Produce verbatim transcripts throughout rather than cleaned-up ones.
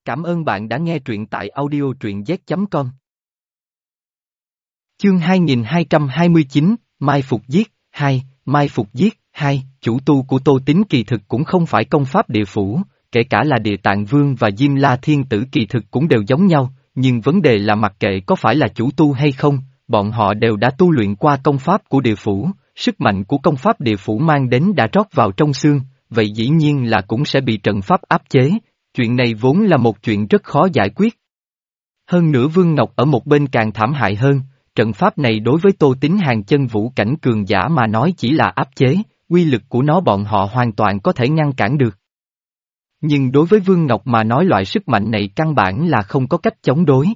Cảm ơn bạn đã nghe truyện tại audio truyện z chấm com. Chương hai nghìn hai trăm hai mươi chín, Mai Phục Giết, hai, Mai Phục Giết, hai, chủ tu của Tô Tín kỳ thực cũng không phải công pháp địa phủ, kể cả là Địa Tạng Vương và Diêm La Thiên Tử kỳ thực cũng đều giống nhau, nhưng vấn đề là mặc kệ có phải là chủ tu hay không, bọn họ đều đã tu luyện qua công pháp của địa phủ, sức mạnh của công pháp địa phủ mang đến đã rót vào trong xương, vậy dĩ nhiên là cũng sẽ bị trận pháp áp chế. Chuyện này vốn là một chuyện rất khó giải quyết. Hơn nữa Vương Ngọc ở một bên càng thảm hại hơn, trận pháp này đối với Tô Tín hàng chân vũ cảnh cường giả mà nói chỉ là áp chế, uy lực của nó bọn họ hoàn toàn có thể ngăn cản được. Nhưng đối với Vương Ngọc mà nói loại sức mạnh này căn bản là không có cách chống đối.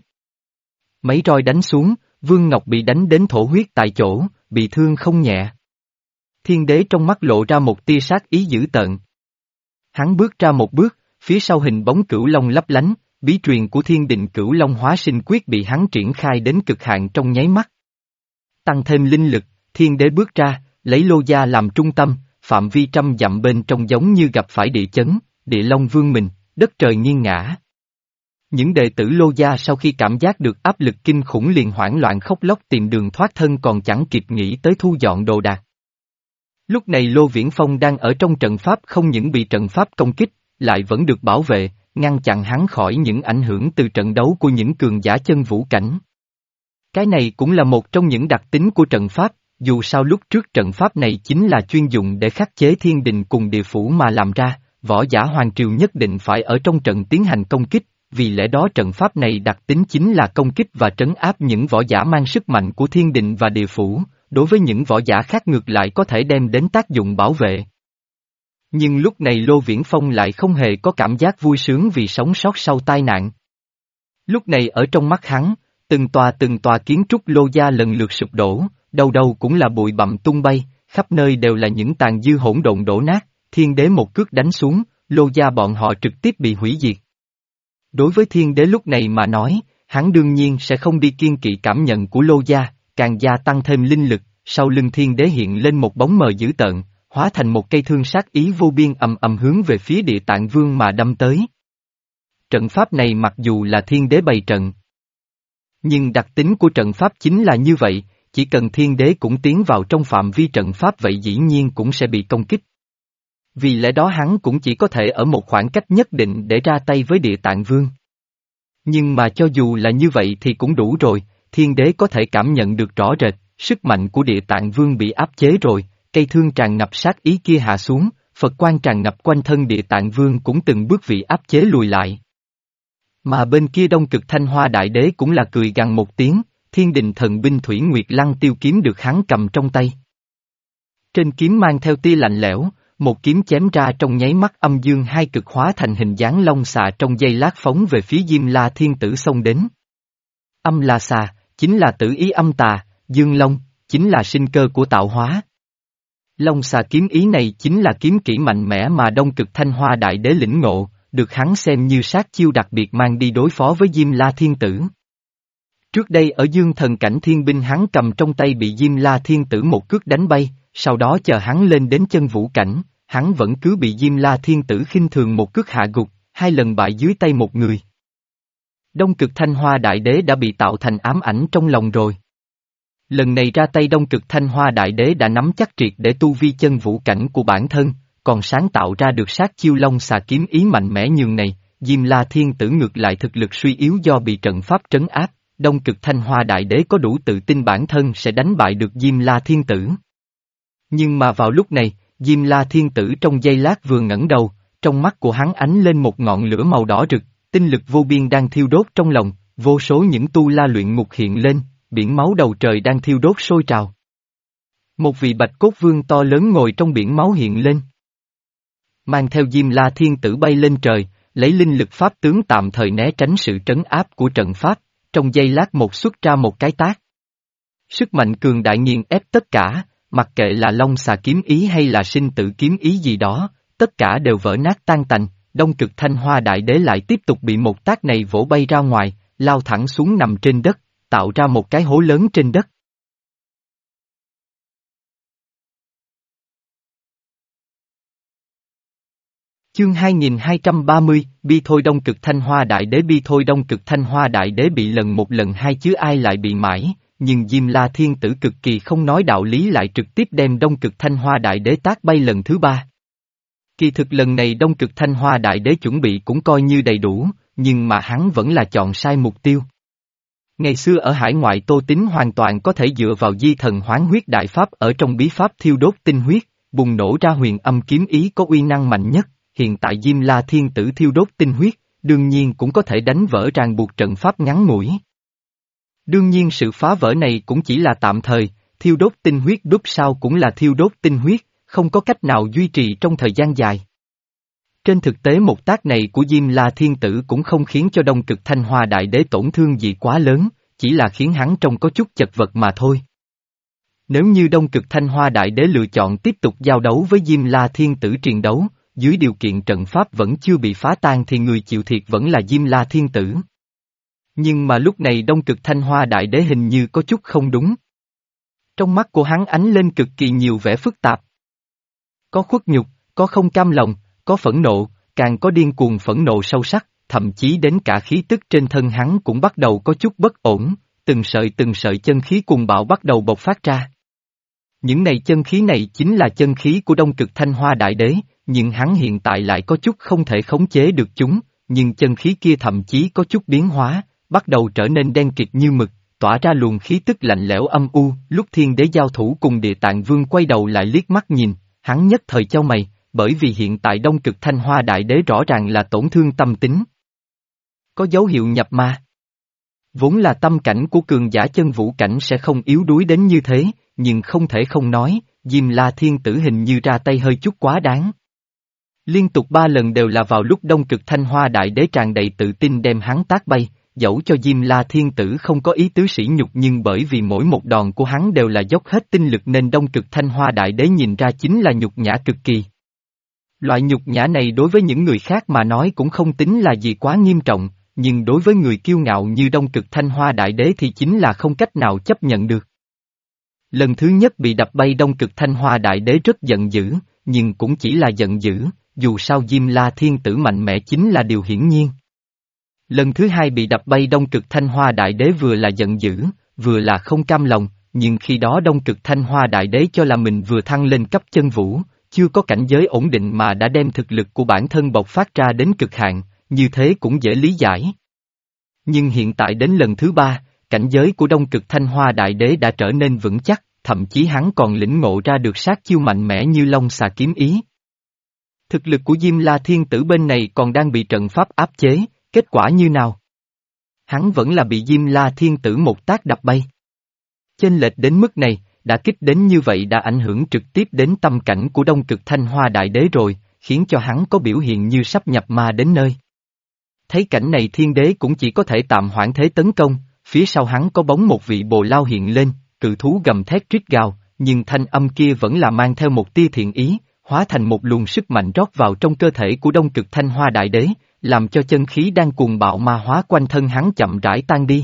Mấy roi đánh xuống, Vương Ngọc bị đánh đến thổ huyết tại chỗ, bị thương không nhẹ. Thiên đế trong mắt lộ ra một tia sát ý dữ tợn. Hắn bước ra một bước, phía sau hình bóng cửu long lấp lánh, bí truyền của thiên định cửu long hóa sinh quyết bị hắn triển khai đến cực hạn trong nháy mắt. Tăng thêm linh lực, thiên đế bước ra, lấy Lô Gia làm trung tâm, phạm vi trăm dặm bên trong giống như gặp phải địa chấn, địa long vương mình, đất trời nghiêng ngã. Những đệ tử Lô Gia sau khi cảm giác được áp lực kinh khủng liền hoảng loạn khóc lóc tìm đường thoát thân còn chẳng kịp nghĩ tới thu dọn đồ đạc. Lúc này Lô Viễn Phong đang ở trong trận pháp không những bị trận pháp công kích, lại vẫn được bảo vệ, ngăn chặn hắn khỏi những ảnh hưởng từ trận đấu của những cường giả chân vũ cảnh. Cái này cũng là một trong những đặc tính của trận pháp, dù sao lúc trước trận pháp này chính là chuyên dụng để khắc chế thiên đình cùng địa phủ mà làm ra, võ giả hoàng triều nhất định phải ở trong trận tiến hành công kích, vì lẽ đó trận pháp này đặc tính chính là công kích và trấn áp những võ giả mang sức mạnh của thiên đình và địa phủ, đối với những võ giả khác ngược lại có thể đem đến tác dụng bảo vệ. Nhưng lúc này Lô Viễn Phong lại không hề có cảm giác vui sướng vì sống sót sau tai nạn. Lúc này ở trong mắt hắn, từng tòa từng tòa kiến trúc Lô Gia lần lượt sụp đổ, đâu đâu cũng là bụi bặm tung bay, khắp nơi đều là những tàn dư hỗn độn đổ nát, thiên đế một cước đánh xuống, Lô Gia bọn họ trực tiếp bị hủy diệt. Đối với thiên đế lúc này mà nói, hắn đương nhiên sẽ không đi kiêng kỵ cảm nhận của Lô Gia, càng gia tăng thêm linh lực, sau lưng thiên đế hiện lên một bóng mờ dữ tợn, hóa thành một cây thương sát ý vô biên ầm ầm hướng về phía Địa Tạng Vương mà đâm tới. Trận pháp này mặc dù là thiên đế bày trận, nhưng đặc tính của trận pháp chính là như vậy, chỉ cần thiên đế cũng tiến vào trong phạm vi trận pháp vậy dĩ nhiên cũng sẽ bị công kích. Vì lẽ đó hắn cũng chỉ có thể ở một khoảng cách nhất định để ra tay với Địa Tạng Vương. Nhưng mà cho dù là như vậy thì cũng đủ rồi, thiên đế có thể cảm nhận được rõ rệt, sức mạnh của Địa Tạng Vương bị áp chế rồi. Cây thương tràn ngập sát ý kia hạ xuống, Phật quan tràn ngập quanh thân Địa Tạng Vương cũng từng bước bị áp chế lùi lại. Mà bên kia Đông Cực Thanh Hoa Đại Đế cũng là cười gằn một tiếng, thiên đình thần binh Thủy Nguyệt Lăng Tiêu kiếm được hắn cầm trong tay. Trên kiếm mang theo tia lạnh lẽo, một kiếm chém ra trong nháy mắt âm dương hai cực hóa thành hình dáng long xà trong giây lát phóng về phía Diêm La Thiên Tử xông đến. Âm là xà, chính là tử ý âm tà, dương long, chính là sinh cơ của tạo hóa. Long xà kiếm ý này chính là kiếm kỹ mạnh mẽ mà Đông Cực Thanh Hoa Đại Đế lĩnh ngộ, được hắn xem như sát chiêu đặc biệt mang đi đối phó với Diêm La Thiên Tử. Trước đây ở Dương Thần Cảnh thiên binh hắn cầm trong tay bị Diêm La Thiên Tử một cước đánh bay, sau đó chờ hắn lên đến chân vũ cảnh, hắn vẫn cứ bị Diêm La Thiên Tử khinh thường một cước hạ gục, hai lần bại dưới tay một người. Đông Cực Thanh Hoa Đại Đế đã bị tạo thành ám ảnh trong lòng rồi. Lần này ra tay Đông Cực Thanh Hoa Đại Đế đã nắm chắc triệt để tu vi chân vũ cảnh của bản thân, còn sáng tạo ra được sát chiêu long xà kiếm ý mạnh mẽ nhường này, Diêm La Thiên Tử ngược lại thực lực suy yếu do bị trận pháp trấn áp, Đông Cực Thanh Hoa Đại Đế có đủ tự tin bản thân sẽ đánh bại được Diêm La Thiên Tử. Nhưng mà vào lúc này, Diêm La Thiên Tử trong giây lát vừa ngẩng đầu, trong mắt của hắn ánh lên một ngọn lửa màu đỏ rực, tinh lực vô biên đang thiêu đốt trong lòng, vô số những tu la luyện ngục hiện lên. Biển máu đầu trời đang thiêu đốt sôi trào. Một vị bạch cốt vương to lớn ngồi trong biển máu hiện lên. Mang theo Diêm La Thiên Tử bay lên trời, lấy linh lực pháp tướng tạm thời né tránh sự trấn áp của trận pháp, trong giây lát một xuất ra một cái tác. Sức mạnh cường đại nghiền ép tất cả, mặc kệ là long xà kiếm ý hay là sinh tử kiếm ý gì đó, tất cả đều vỡ nát tan tành, Đông Cực Thanh Hoa Đại Đế lại tiếp tục bị một tác này vỗ bay ra ngoài, lao thẳng xuống nằm trên đất, tạo ra một cái hố lớn trên đất. Chương hai nghìn hai trăm ba mươi, Bi Thôi Đông Cực Thanh Hoa Đại Đế. Bi Thôi Đông Cực Thanh Hoa Đại Đế bị lần một lần hai chứ ai lại bị mãi, nhưng Diêm La Thiên Tử cực kỳ không nói đạo lý lại trực tiếp đem Đông Cực Thanh Hoa Đại Đế tác bay lần thứ ba. Kỳ thực lần này Đông Cực Thanh Hoa Đại Đế chuẩn bị cũng coi như đầy đủ, nhưng mà hắn vẫn là chọn sai mục tiêu. Ngày xưa ở hải ngoại Tô Tín hoàn toàn có thể dựa vào di thần hoán huyết đại pháp ở trong bí pháp thiêu đốt tinh huyết, bùng nổ ra huyền âm kiếm ý có uy năng mạnh nhất. Hiện tại Diêm La Thiên Tử thiêu đốt tinh huyết, đương nhiên cũng có thể đánh vỡ ràng buộc trận pháp ngắn ngủi. Đương nhiên sự phá vỡ này cũng chỉ là tạm thời, thiêu đốt tinh huyết đúc sau cũng là thiêu đốt tinh huyết, không có cách nào duy trì trong thời gian dài. Trên thực tế một tác này của Diêm La Thiên Tử cũng không khiến cho Đông Cực Thanh Hoa Đại Đế tổn thương gì quá lớn, chỉ là khiến hắn trông có chút chật vật mà thôi. Nếu như Đông Cực Thanh Hoa Đại Đế lựa chọn tiếp tục giao đấu với Diêm La Thiên Tử triền đấu, dưới điều kiện trận pháp vẫn chưa bị phá tan thì người chịu thiệt vẫn là Diêm La Thiên Tử. Nhưng mà lúc này Đông Cực Thanh Hoa Đại Đế hình như có chút không đúng. Trong mắt của hắn ánh lên cực kỳ nhiều vẻ phức tạp. Có khuất nhục, có không cam lòng, có phẫn nộ, càng có điên cuồng phẫn nộ sâu sắc, thậm chí đến cả khí tức trên thân hắn cũng bắt đầu có chút bất ổn, từng sợi từng sợi chân khí cuồng bạo bắt đầu bộc phát ra. Những này chân khí này chính là chân khí của Đông Cực Thanh Hoa Đại Đế, nhưng hắn hiện tại lại có chút không thể khống chế được chúng, nhưng chân khí kia thậm chí có chút biến hóa, bắt đầu trở nên đen kịt như mực, tỏa ra luồng khí tức lạnh lẽo âm u. Lúc Thiên Đế giao thủ cùng Địa Tạng Vương quay đầu lại liếc mắt nhìn, hắn nhất thời chau mày, bởi vì hiện tại Đông Cực Thanh Hoa Đại Đế rõ ràng là tổn thương tâm tính. Có dấu hiệu nhập ma. Vốn là tâm cảnh của cường giả chân vũ cảnh sẽ không yếu đuối đến như thế, nhưng không thể không nói, Diêm La Thiên Tử hình như ra tay hơi chút quá đáng. Liên tục ba lần đều là vào lúc Đông Cực Thanh Hoa Đại Đế tràn đầy tự tin đem hắn tác bay, dẫu cho Diêm La Thiên Tử không có ý tứ sỉ nhục nhưng bởi vì mỗi một đòn của hắn đều là dốc hết tinh lực nên Đông Cực Thanh Hoa Đại Đế nhìn ra chính là nhục nhã cực kỳ. Loại nhục nhã này đối với những người khác mà nói cũng không tính là gì quá nghiêm trọng, nhưng đối với người kiêu ngạo như Đông Cực Thanh Hoa Đại Đế thì chính là không cách nào chấp nhận được. Lần thứ nhất bị đập bay Đông Cực Thanh Hoa Đại Đế rất giận dữ, nhưng cũng chỉ là giận dữ, dù sao Diêm La Thiên Tử mạnh mẽ chính là điều hiển nhiên. Lần thứ hai bị đập bay Đông Cực Thanh Hoa Đại Đế vừa là giận dữ, vừa là không cam lòng, nhưng khi đó Đông Cực Thanh Hoa Đại Đế cho là mình vừa thăng lên cấp chân vũ, chưa có cảnh giới ổn định mà đã đem thực lực của bản thân bộc phát ra đến cực hạn, như thế cũng dễ lý giải. Nhưng hiện tại đến lần thứ ba, cảnh giới của Đông Cực Thanh Hoa Đại Đế đã trở nên vững chắc, thậm chí hắn còn lĩnh ngộ ra được sát chiêu mạnh mẽ như Long Xà Kiếm Ý. Thực lực của Diêm La Thiên Tử bên này còn đang bị trận pháp áp chế, kết quả như nào? Hắn vẫn là bị Diêm La Thiên Tử một tác đập bay. Chênh lệch đến mức này, đã kích đến như vậy đã ảnh hưởng trực tiếp đến tâm cảnh của Đông Cực Thanh Hoa Đại Đế rồi, khiến cho hắn có biểu hiện như sắp nhập ma đến nơi. Thấy cảnh này Thiên Đế cũng chỉ có thể tạm hoãn thế tấn công, phía sau hắn có bóng một vị bồ lao hiện lên, cự thú gầm thét rít gào, nhưng thanh âm kia vẫn là mang theo một tia thiện ý, hóa thành một luồng sức mạnh rót vào trong cơ thể của Đông Cực Thanh Hoa Đại Đế, làm cho chân khí đang cuồng bạo ma hóa quanh thân hắn chậm rãi tan đi.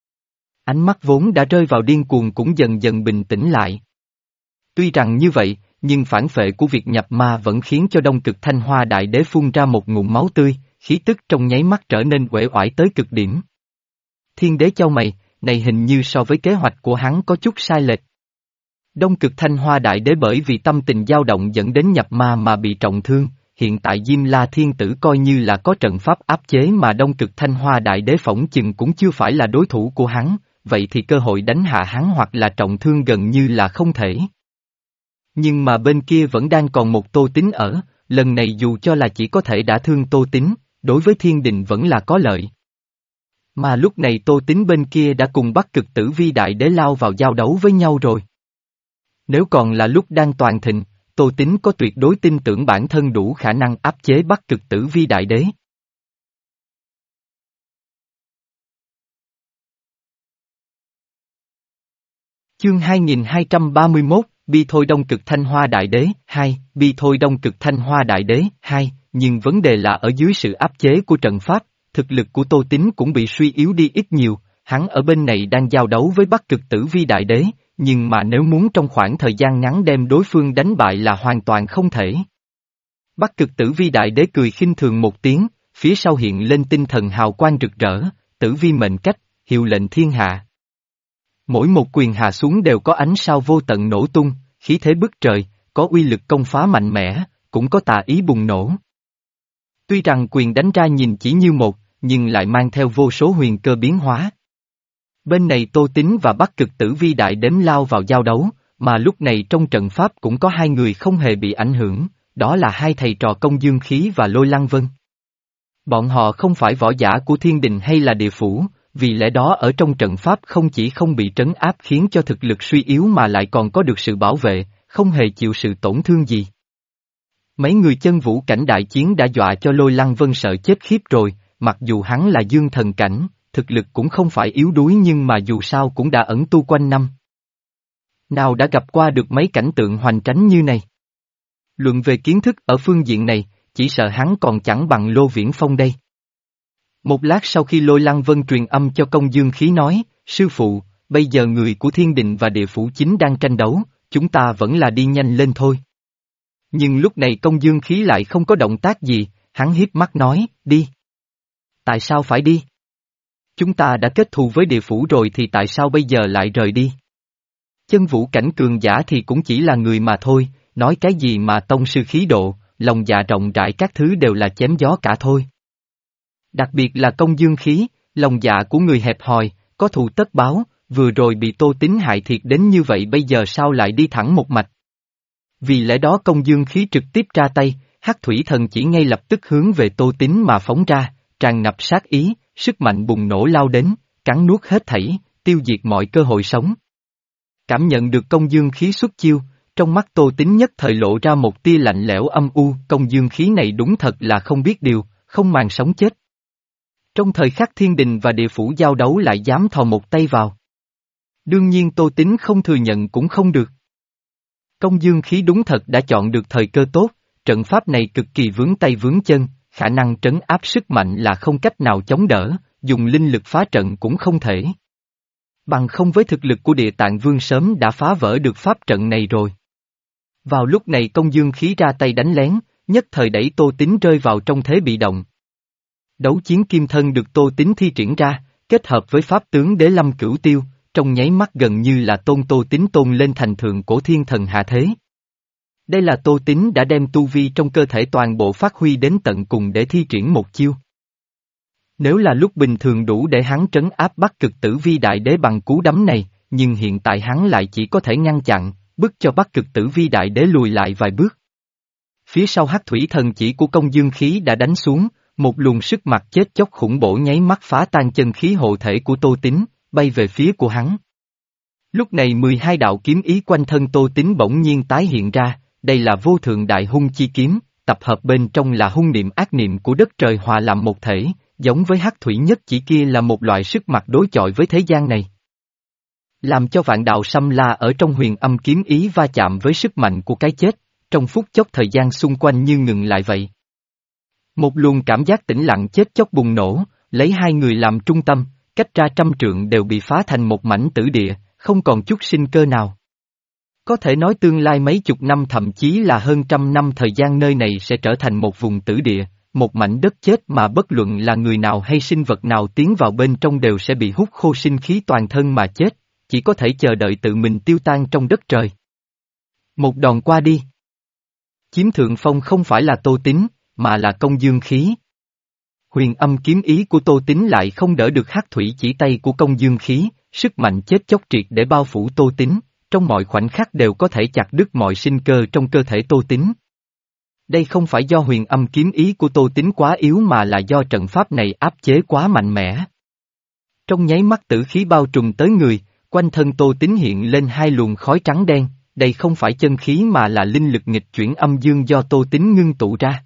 Ánh mắt vốn đã rơi vào điên cuồng cũng dần dần bình tĩnh lại. Tuy rằng như vậy, nhưng phản phệ của việc nhập ma vẫn khiến cho Đông Cực Thanh Hoa Đại Đế phun ra một ngụm máu tươi, khí tức trong nháy mắt trở nên uể oải tới cực điểm. Thiên Đế chau mày, này hình như so với kế hoạch của hắn có chút sai lệch. Đông Cực Thanh Hoa Đại Đế bởi vì tâm tình dao động dẫn đến nhập ma mà bị trọng thương, hiện tại Diêm La Thiên Tử coi như là có trận pháp áp chế mà Đông Cực Thanh Hoa Đại Đế phỏng chừng cũng chưa phải là đối thủ của hắn, vậy thì cơ hội đánh hạ hắn hoặc là trọng thương gần như là không thể. Nhưng mà bên kia vẫn đang còn một Tô Tín ở, lần này dù cho là chỉ có thể đả thương Tô Tín, đối với thiên đình vẫn là có lợi. Mà lúc này Tô Tín bên kia đã cùng Bắc Cực Tử Vi Đại Đế lao vào giao đấu với nhau rồi. Nếu còn là lúc đang toàn thịnh, Tô Tín có tuyệt đối tin tưởng bản thân đủ khả năng áp chế Bắc Cực Tử Vi Đại Đế. Chương hai nghìn hai trăm ba mươi mốt, Bi Thôi Đông Cực Thanh Hoa Đại Đế, hai, Bi Thôi Đông Cực Thanh Hoa Đại Đế, hai, nhưng vấn đề là ở dưới sự áp chế của trận pháp, thực lực của Tô Tín cũng bị suy yếu đi ít nhiều, hắn ở bên này đang giao đấu với Bắc Cực Tử Vi Đại Đế, nhưng mà nếu muốn trong khoảng thời gian ngắn đem đối phương đánh bại là hoàn toàn không thể. Bắc Cực Tử Vi Đại Đế cười khinh thường một tiếng, phía sau hiện lên tinh thần hào quang rực rỡ, tử vi mệnh cách, hiệu lệnh thiên hạ. Mỗi một quyền hạ xuống đều có ánh sao vô tận nổ tung, khí thế bức trời, có uy lực công phá mạnh mẽ, cũng có tà ý bùng nổ. Tuy rằng quyền đánh ra nhìn chỉ như một, nhưng lại mang theo vô số huyền cơ biến hóa. Bên này Tô Tín và Bắc Cực Tử Vi Đại Đếm lao vào giao đấu, mà lúc này trong trận pháp cũng có hai người không hề bị ảnh hưởng, đó là hai thầy trò Công Dương Khí và Lôi Lăng Vân. Bọn họ không phải võ giả của thiên đình hay là địa phủ, vì lẽ đó ở trong trận pháp không chỉ không bị trấn áp khiến cho thực lực suy yếu mà lại còn có được sự bảo vệ, không hề chịu sự tổn thương gì. Mấy người chân vũ cảnh đại chiến đã dọa cho Lôi Lăng Vân sợ chết khiếp rồi, mặc dù hắn là dương thần cảnh, thực lực cũng không phải yếu đuối nhưng mà dù sao cũng đã ẩn tu quanh năm. Nào đã gặp qua được mấy cảnh tượng hoành tráng như này. Luận về kiến thức ở phương diện này, chỉ sợ hắn còn chẳng bằng Lô Viễn Phong đây. Một lát sau khi Lôi Lăng Vân truyền âm cho Công Dương Khí nói, sư phụ, bây giờ người của thiên đình và địa phủ chính đang tranh đấu, chúng ta vẫn là đi nhanh lên thôi. Nhưng lúc này Công Dương Khí lại không có động tác gì, hắn hiếp mắt nói, đi. Tại sao phải đi? Chúng ta đã kết thù với địa phủ rồi thì tại sao bây giờ lại rời đi? Chân vũ cảnh cường giả thì cũng chỉ là người mà thôi, nói cái gì mà tông sư khí độ, lòng dạ rộng rãi các thứ đều là chém gió cả thôi. Đặc biệt là Công Dương Khí, lòng dạ của người hẹp hòi, có thù tất báo, vừa rồi bị Tô Tín hại thiệt đến như vậy bây giờ sao lại đi thẳng một mạch. Vì lẽ đó Công Dương Khí trực tiếp ra tay, Hắc Thủy Thần chỉ ngay lập tức hướng về Tô Tín mà phóng ra, tràn ngập sát ý, sức mạnh bùng nổ lao đến, cắn nuốt hết thảy, tiêu diệt mọi cơ hội sống. Cảm nhận được Công Dương Khí xuất chiêu, trong mắt Tô Tín nhất thời lộ ra một tia lạnh lẽo âm u, Công Dương Khí này đúng thật là không biết điều, không màng sống chết. Trong thời khắc thiên đình và địa phủ giao đấu lại dám thò một tay vào. Đương nhiên Tô Tín không thừa nhận cũng không được. Công Dương Khí đúng thật đã chọn được thời cơ tốt, trận pháp này cực kỳ vướng tay vướng chân, khả năng trấn áp sức mạnh là không cách nào chống đỡ, dùng linh lực phá trận cũng không thể. Bằng không với thực lực của Địa Tạng Vương sớm đã phá vỡ được pháp trận này rồi. Vào lúc này Công Dương Khí ra tay đánh lén, nhất thời đẩy Tô Tín rơi vào trong thế bị động. Đấu chiến kim thân được Tô Tín thi triển ra, kết hợp với pháp tướng Đế Lâm Cửu Tiêu, trong nháy mắt gần như là tôn Tô Tín tôn lên thành thượng cổ thiên thần hạ thế. Đây là Tô Tín đã đem tu vi trong cơ thể toàn bộ phát huy đến tận cùng để thi triển một chiêu. Nếu là lúc bình thường đủ để hắn trấn áp Bắc Cực Tử Vi Đại Đế bằng cú đấm này, nhưng hiện tại hắn lại chỉ có thể ngăn chặn, bức cho Bắc Cực Tử Vi Đại Đế lùi lại vài bước. Phía sau Hắc Thủy Thần chỉ của Công Dương Khí đã đánh xuống, một luồng sức mặt chết chóc khủng bổ nháy mắt phá tan chân khí hộ thể của Tô Tín, bay về phía của hắn. Lúc này mười hai đạo kiếm ý quanh thân Tô Tín bỗng nhiên tái hiện ra, đây là vô thượng đại hung chi kiếm, tập hợp bên trong là hung niệm ác niệm của đất trời hòa làm một thể, giống với Hắc Thủy Nhất chỉ kia là một loại sức mặt đối chọi với thế gian này. Làm cho vạn đạo xâm la ở trong huyền âm kiếm ý va chạm với sức mạnh của cái chết, trong phút chốc thời gian xung quanh như ngừng lại vậy. Một luồng cảm giác tĩnh lặng chết chóc bùng nổ, lấy hai người làm trung tâm, cách ra trăm trượng đều bị phá thành một mảnh tử địa, không còn chút sinh cơ nào. Có thể nói tương lai mấy chục năm thậm chí là hơn trăm năm thời gian nơi này sẽ trở thành một vùng tử địa, một mảnh đất chết mà bất luận là người nào hay sinh vật nào tiến vào bên trong đều sẽ bị hút khô sinh khí toàn thân mà chết, chỉ có thể chờ đợi tự mình tiêu tan trong đất trời. Một đòn qua đi. Chiếm thượng phong không phải là Tô Tín, mà là Công Dương Khí. Huyền âm kiếm ý của Tô Tín lại không đỡ được Hắc Thủy chỉ tay của Công Dương Khí, sức mạnh chết chóc triệt để bao phủ Tô Tín, trong mọi khoảnh khắc đều có thể chặt đứt mọi sinh cơ trong cơ thể Tô Tín. Đây không phải do huyền âm kiếm ý của Tô Tín quá yếu mà là do trận pháp này áp chế quá mạnh mẽ. Trong nháy mắt tử khí bao trùm tới người, quanh thân Tô Tín hiện lên hai luồng khói trắng đen, đây không phải chân khí mà là linh lực nghịch chuyển âm dương do Tô Tín ngưng tụ ra.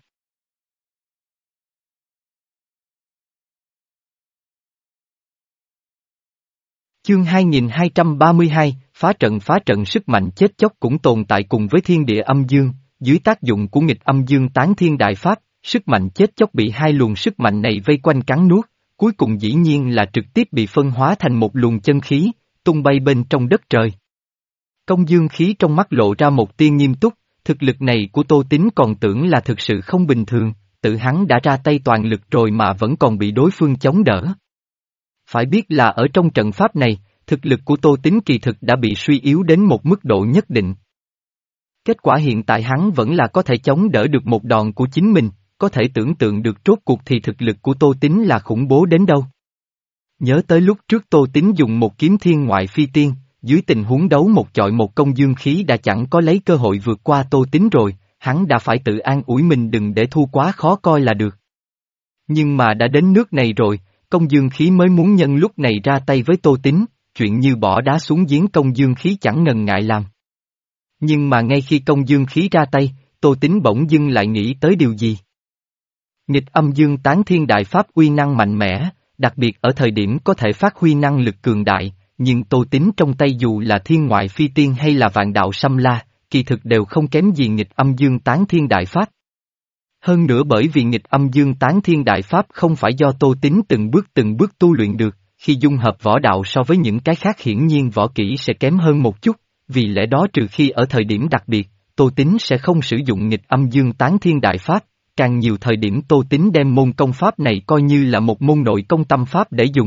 Chương hai nghìn hai trăm ba mươi hai, phá trận phá trận sức mạnh chết chóc cũng tồn tại cùng với thiên địa âm dương, dưới tác dụng của nghịch âm dương tán thiên đại pháp, sức mạnh chết chóc bị hai luồng sức mạnh này vây quanh cắn nuốt, cuối cùng dĩ nhiên là trực tiếp bị phân hóa thành một luồng chân khí, tung bay bên trong đất trời. Công Dương Khí trong mắt lộ ra một tia nghiêm túc, Thực lực này của Tô Tín còn tưởng là thực sự không bình thường, tự hắn đã ra tay toàn lực rồi mà vẫn còn bị đối phương chống đỡ. Phải biết là ở trong trận pháp này, thực lực của Tô Tín kỳ thực đã bị suy yếu đến một mức độ nhất định. Kết quả hiện tại hắn vẫn là có thể chống đỡ được một đòn của chính mình, có thể tưởng tượng được rốt cuộc thì thực lực của Tô Tín là khủng bố đến đâu. Nhớ tới lúc trước Tô Tín dùng một kiếm thiên ngoại phi tiên, dưới tình huống đấu một chọi một công dương khí đã chẳng có lấy cơ hội vượt qua Tô Tín rồi, hắn đã phải tự an ủi mình đừng để thua quá khó coi là được. Nhưng mà đã đến nước này rồi, công dương khí mới muốn nhân lúc này ra tay với Tô Tín, chuyện như bỏ đá xuống giếng công dương khí chẳng ngần ngại làm. Nhưng mà ngay khi công dương khí ra tay, Tô Tín bỗng dưng lại nghĩ tới điều gì? Nghịch âm dương tán thiên đại pháp uy năng mạnh mẽ, đặc biệt ở thời điểm có thể phát huy năng lực cường đại, nhưng Tô Tín trong tay dù là thiên ngoại phi tiên hay là vạn đạo xâm la, kỳ thực đều không kém gì nghịch âm dương tán thiên đại pháp. Hơn nữa bởi vì nghịch âm dương tán thiên đại pháp không phải do Tô Tín từng bước từng bước tu luyện được, khi dung hợp võ đạo so với những cái khác hiển nhiên võ kỹ sẽ kém hơn một chút, vì lẽ đó trừ khi ở thời điểm đặc biệt, Tô Tín sẽ không sử dụng nghịch âm dương tán thiên đại pháp, càng nhiều thời điểm Tô Tín đem môn công pháp này coi như là một môn nội công tâm pháp để dùng.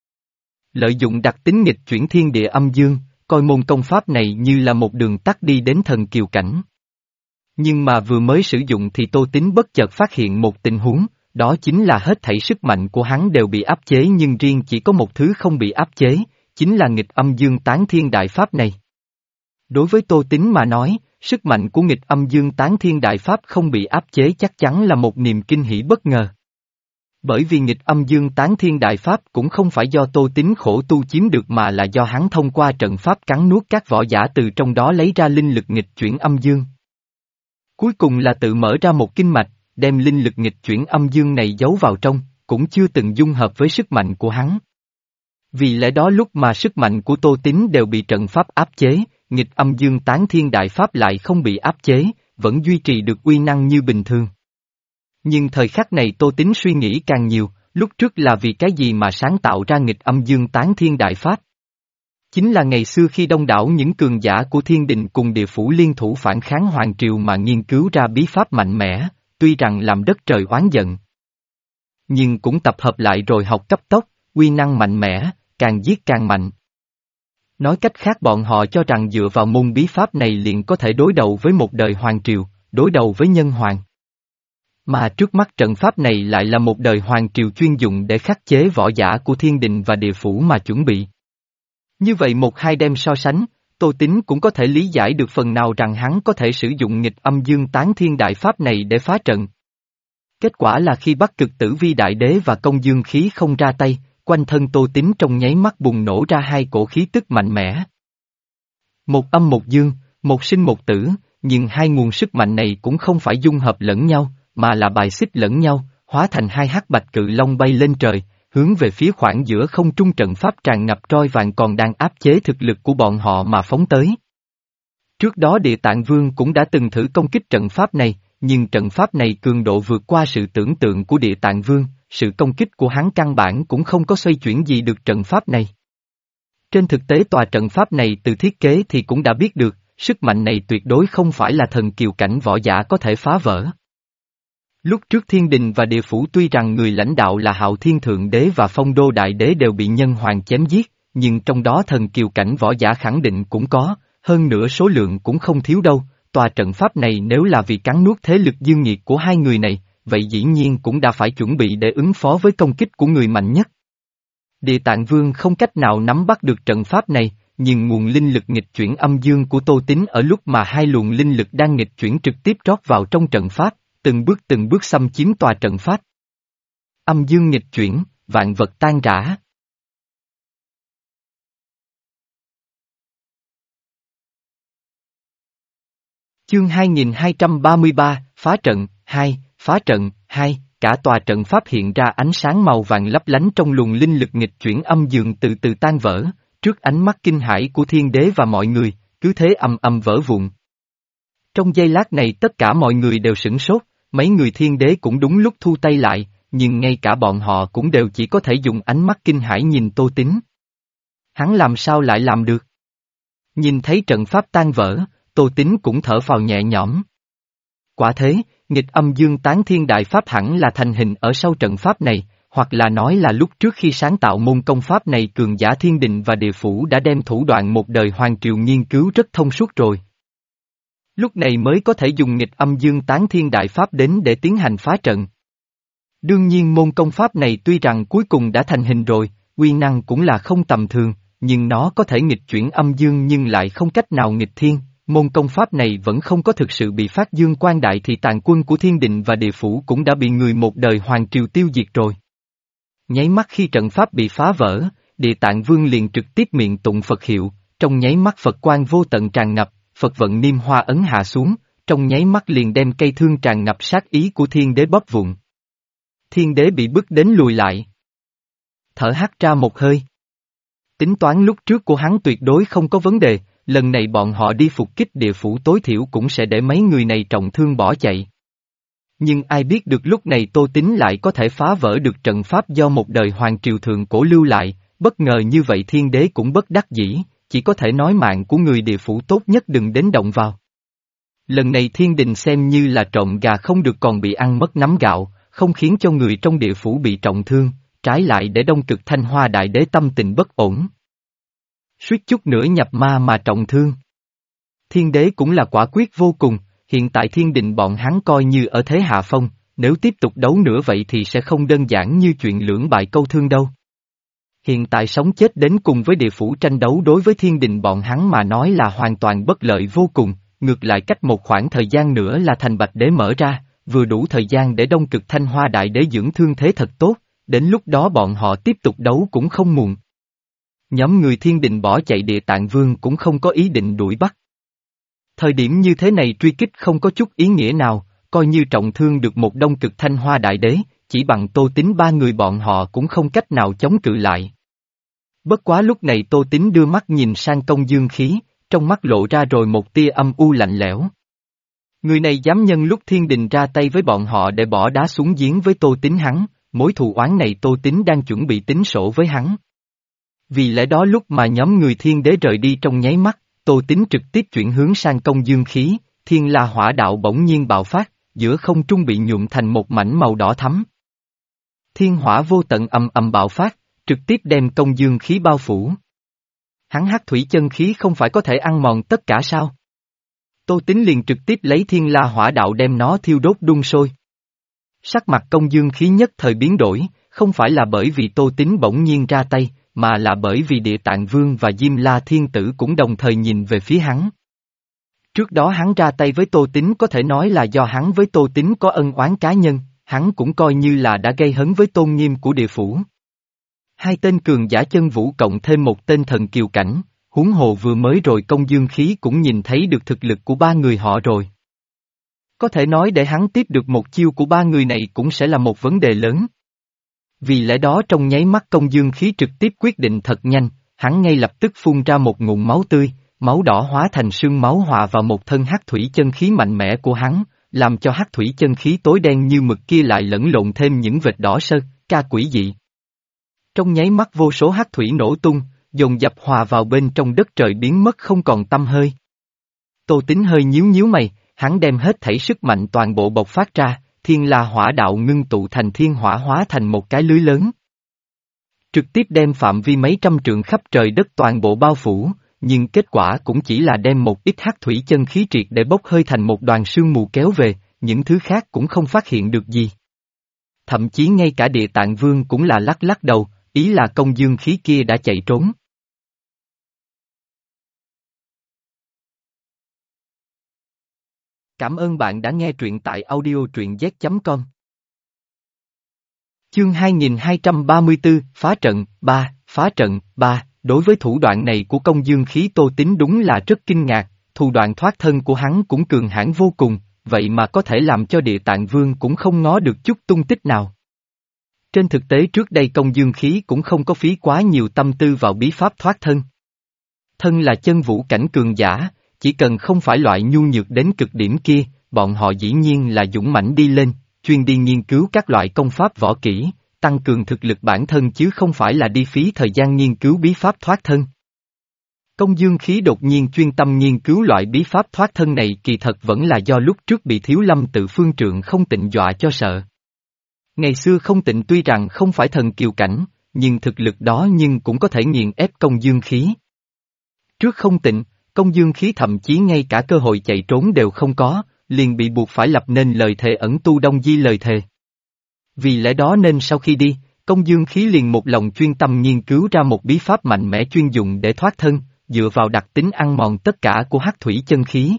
Lợi dụng đặc tính nghịch chuyển thiên địa âm dương, coi môn công pháp này như là một đường tắt đi đến thần kiều cảnh. Nhưng mà vừa mới sử dụng thì Tô Tín bất chợt phát hiện một tình huống, đó chính là hết thảy sức mạnh của hắn đều bị áp chế nhưng riêng chỉ có một thứ không bị áp chế, chính là nghịch âm dương tán thiên đại pháp này. Đối với Tô Tín mà nói, sức mạnh của nghịch âm dương tán thiên đại pháp không bị áp chế chắc chắn là một niềm kinh hỉ bất ngờ. Bởi vì nghịch âm dương tán thiên đại pháp cũng không phải do Tô Tín khổ tu chiếm được mà là do hắn thông qua trận pháp cắn nuốt các võ giả từ trong đó lấy ra linh lực nghịch chuyển âm dương. Cuối cùng là tự mở ra một kinh mạch, đem linh lực nghịch chuyển âm dương này giấu vào trong, cũng chưa từng dung hợp với sức mạnh của hắn. Vì lẽ đó lúc mà sức mạnh của Tô Tín đều bị trận pháp áp chế, nghịch âm dương tán thiên đại pháp lại không bị áp chế, vẫn duy trì được uy năng như bình thường. Nhưng thời khắc này Tô Tín suy nghĩ càng nhiều, lúc trước là vì cái gì mà sáng tạo ra nghịch âm dương tán thiên đại pháp? Chính là ngày xưa khi đông đảo những cường giả của thiên đình cùng địa phủ liên thủ phản kháng hoàng triều mà nghiên cứu ra bí pháp mạnh mẽ, tuy rằng làm đất trời oán giận. Nhưng cũng tập hợp lại rồi học cấp tốc, uy năng mạnh mẽ, càng giết càng mạnh. Nói cách khác bọn họ cho rằng dựa vào môn bí pháp này liền có thể đối đầu với một đời hoàng triều, đối đầu với nhân hoàng. Mà trước mắt trận pháp này lại là một đời hoàng triều chuyên dụng để khắc chế võ giả của thiên đình và địa phủ mà chuẩn bị. Như vậy một hai đem so sánh, Tô Tín cũng có thể lý giải được phần nào rằng hắn có thể sử dụng nghịch âm dương tán thiên đại pháp này để phá trận. Kết quả là khi Bắc Cực Tử Vi Đại Đế và Công Dương Khí không ra tay, quanh thân Tô Tín trong nháy mắt bùng nổ ra hai cổ khí tức mạnh mẽ. Một âm một dương, một sinh một tử, nhưng hai nguồn sức mạnh này cũng không phải dung hợp lẫn nhau, mà là bài xích lẫn nhau, hóa thành hai hắc bạch cự long bay lên trời, hướng về phía khoảng giữa không trung trận pháp tràn ngập trói vàng còn đang áp chế thực lực của bọn họ mà phóng tới. Trước đó Địa Tạng Vương cũng đã từng thử công kích trận pháp này, nhưng trận pháp này cường độ vượt qua sự tưởng tượng của Địa Tạng Vương, sự công kích của hắn căn bản cũng không có xoay chuyển gì được trận pháp này. Trên thực tế tòa trận pháp này từ thiết kế thì cũng đã biết được, sức mạnh này tuyệt đối không phải là thần kiều cảnh võ giả có thể phá vỡ. Lúc trước thiên đình và địa phủ tuy rằng người lãnh đạo là Hạo Thiên Thượng Đế và Phong Đô Đại Đế đều bị nhân hoàng chém giết, nhưng trong đó thần kiều cảnh võ giả khẳng định cũng có, hơn nữa số lượng cũng không thiếu đâu, tòa trận pháp này nếu là vì cắn nuốt thế lực dương nhiệt của hai người này, vậy dĩ nhiên cũng đã phải chuẩn bị để ứng phó với công kích của người mạnh nhất. Địa Tạng Vương không cách nào nắm bắt được trận pháp này, nhưng nguồn linh lực nghịch chuyển âm dương của Tô Tín ở lúc mà hai luồng linh lực đang nghịch chuyển trực tiếp rót vào trong trận pháp, từng bước từng bước xâm chiếm tòa trận pháp. Âm dương nghịch chuyển, vạn vật tan rã. Chương hai nghìn hai trăm ba mươi ba, Phá trận, hai, Phá trận, hai, cả tòa trận pháp hiện ra ánh sáng màu vàng lấp lánh trong luồng linh lực nghịch chuyển âm dương từ từ tan vỡ, trước ánh mắt kinh hãi của thiên đế và mọi người, cứ thế ầm ầm vỡ vụn. Trong giây lát này tất cả mọi người đều sửng sốt, mấy người thiên đế cũng đúng lúc thu tay lại, nhưng ngay cả bọn họ cũng đều chỉ có thể dùng ánh mắt kinh hãi nhìn Tô Tín. Hắn làm sao lại làm được? Nhìn thấy trận pháp tan vỡ, Tô Tín cũng thở phào nhẹ nhõm. Quả thế, nghịch âm dương tán thiên đại pháp hẳn là thành hình ở sau trận pháp này, hoặc là nói là lúc trước khi sáng tạo môn công pháp này cường giả thiên đình và địa phủ đã đem thủ đoạn một đời hoàng triều nghiên cứu rất thông suốt rồi. Lúc này mới có thể dùng nghịch âm dương tán thiên đại pháp đến để tiến hành phá trận. Đương nhiên môn công pháp này tuy rằng cuối cùng đã thành hình rồi, uy năng cũng là không tầm thường, nhưng nó có thể nghịch chuyển âm dương nhưng lại không cách nào nghịch thiên. Môn công pháp này vẫn không có thực sự bị phát dương quang đại thì tàn quân của thiên đình và địa phủ cũng đã bị người một đời hoàng triều tiêu diệt rồi. Nháy mắt khi trận pháp bị phá vỡ, Địa Tạng Vương liền trực tiếp miệng tụng Phật hiệu, trong nháy mắt Phật quang vô tận tràn ngập, Phật vận niêm hoa ấn hạ xuống, trong nháy mắt liền đem cây thương tràn ngập sát ý của thiên đế bóp vụn. Thiên đế bị bức đến lùi lại. Thở hắt ra một hơi. Tính toán lúc trước của hắn tuyệt đối không có vấn đề, lần này bọn họ đi phục kích địa phủ tối thiểu cũng sẽ để mấy người này trọng thương bỏ chạy. Nhưng ai biết được lúc này Tô Tín lại có thể phá vỡ được trận pháp do một đời hoàng triều thượng cổ lưu lại, bất ngờ như vậy thiên đế cũng bất đắc dĩ, chỉ có thể nói mạng của người địa phủ tốt nhất đừng đến động vào. Lần này thiên đình xem như là trộm gà không được còn bị ăn mất nắm gạo, không khiến cho người trong địa phủ bị trọng thương, trái lại để Đông Cực Thanh Hoa Đại Đế tâm tình bất ổn. Suýt chút nữa nhập ma mà trọng thương. Thiên đế cũng là quả quyết vô cùng, hiện tại thiên đình bọn hắn coi như ở thế hạ phong, nếu tiếp tục đấu nữa vậy thì sẽ không đơn giản như chuyện lưỡng bại câu thương đâu. Hiện tại sống chết đến cùng với địa phủ tranh đấu đối với thiên đình bọn hắn mà nói là hoàn toàn bất lợi vô cùng, ngược lại cách một khoảng thời gian nữa là thành Bạch Đế mở ra, vừa đủ thời gian để Đông Cực Thanh Hoa Đại Đế dưỡng thương thế thật tốt, đến lúc đó bọn họ tiếp tục đấu cũng không muộn. Nhóm người thiên đình bỏ chạy Địa Tạng Vương cũng không có ý định đuổi bắt. Thời điểm như thế này truy kích không có chút ý nghĩa nào, coi như trọng thương được một Đông Cực Thanh Hoa Đại Đế, chỉ bằng Tô Tín ba người bọn họ cũng không cách nào chống cự lại. Bất quá lúc này Tô Tín đưa mắt nhìn sang Công Dương Khí, trong mắt lộ ra rồi một tia âm u lạnh lẽo. Người này dám nhân lúc thiên đình ra tay với bọn họ để bỏ đá xuống giếng với Tô Tín hắn, mối thù oán này Tô Tín đang chuẩn bị tính sổ với hắn. Vì lẽ đó lúc mà nhóm người thiên đế rời đi trong nháy mắt, Tô Tín trực tiếp chuyển hướng sang Công Dương Khí, thiên la hỏa đạo bỗng nhiên bạo phát, giữa không trung bị nhuộm thành một mảnh màu đỏ thắm. Thiên hỏa vô tận ầm ầm bạo phát, trực tiếp đem Công Dương Khí bao phủ. Hắn hắc thủy chân khí không phải có thể ăn mòn tất cả sao? Tô Tín liền trực tiếp lấy thiên la hỏa đạo đem nó thiêu đốt đun sôi. Sắc mặt Công Dương Khí nhất thời biến đổi, không phải là bởi vì Tô Tín bỗng nhiên ra tay, mà là bởi vì Địa Tạng Vương và Diêm La Thiên Tử cũng đồng thời nhìn về phía hắn. Trước đó hắn ra tay với Tô Tín có thể nói là do hắn với Tô Tín có ân oán cá nhân, hắn cũng coi như là đã gây hấn với tôn nghiêm của địa phủ. Hai tên cường giả chân vũ cộng thêm một tên thần kiều cảnh, huống hồ vừa mới rồi Công Dương Khí cũng nhìn thấy được thực lực của ba người họ rồi. Có thể nói để hắn tiếp được một chiêu của ba người này cũng sẽ là một vấn đề lớn. Vì lẽ đó trong nháy mắt Công Dương Khí trực tiếp quyết định thật nhanh, hắn ngay lập tức phun ra một ngụm máu tươi, máu đỏ hóa thành sương máu hòa vào một thân hắc thủy chân khí mạnh mẽ của hắn, làm cho hắc thủy chân khí tối đen như mực kia lại lẫn lộn thêm những vệt đỏ sơ, ca quỷ dị. Trong nháy mắt vô số hắc thủy nổ tung, dồn dập hòa vào bên trong đất trời biến mất không còn tăm hơi. Tô Tín hơi nhíu nhíu mày, hắn đem hết thảy sức mạnh toàn bộ bộc phát ra, thiên la hỏa đạo ngưng tụ thành thiên hỏa hóa thành một cái lưới lớn. Trực tiếp đem phạm vi mấy trăm trượng khắp trời đất toàn bộ bao phủ, nhưng kết quả cũng chỉ là đem một ít hắc thủy chân khí triệt để bốc hơi thành một đoàn sương mù kéo về, những thứ khác cũng không phát hiện được gì. Thậm chí ngay cả Địa Tạng Vương cũng là lắc lắc đầu, ý là Công Dương Khí kia đã chạy trốn. Cảm ơn bạn đã nghe truyện tại audio truyện z chấm com. Chương hai nghìn hai trăm ba mươi tư, Phá trận, ba, Phá trận, ba, đối với thủ đoạn này của Công Dương Khí Tô Tín đúng là rất kinh ngạc, thủ đoạn thoát thân của hắn cũng cường hãn vô cùng, vậy mà có thể làm cho Địa Tạng Vương cũng không ngó được chút tung tích nào. Trên thực tế trước đây Công Dương Khí cũng không có phí quá nhiều tâm tư vào bí pháp thoát thân. Thân là chân vũ cảnh cường giả, chỉ cần không phải loại nhu nhược đến cực điểm kia, bọn họ dĩ nhiên là dũng mãnh đi lên, chuyên đi nghiên cứu các loại công pháp võ kỹ, tăng cường thực lực bản thân chứ không phải là đi phí thời gian nghiên cứu bí pháp thoát thân. Công Dương Khí đột nhiên chuyên tâm nghiên cứu loại bí pháp thoát thân này kỳ thật vẫn là do lúc trước bị Thiếu Lâm tự phương trượng không tịnh dọa cho sợ. Ngày xưa không tịnh tuy rằng không phải thần kiều cảnh, nhưng thực lực đó nhưng cũng có thể nghiền ép Công Dương Khí. Trước không tịnh, Công Dương Khí thậm chí ngay cả cơ hội chạy trốn đều không có, liền bị buộc phải lập nên lời thề ẩn tu Đông Di lời thề. Vì lẽ đó nên sau khi đi, Công Dương Khí liền một lòng chuyên tâm nghiên cứu ra một bí pháp mạnh mẽ chuyên dụng để thoát thân, dựa vào đặc tính ăn mòn tất cả của hắc thủy chân khí.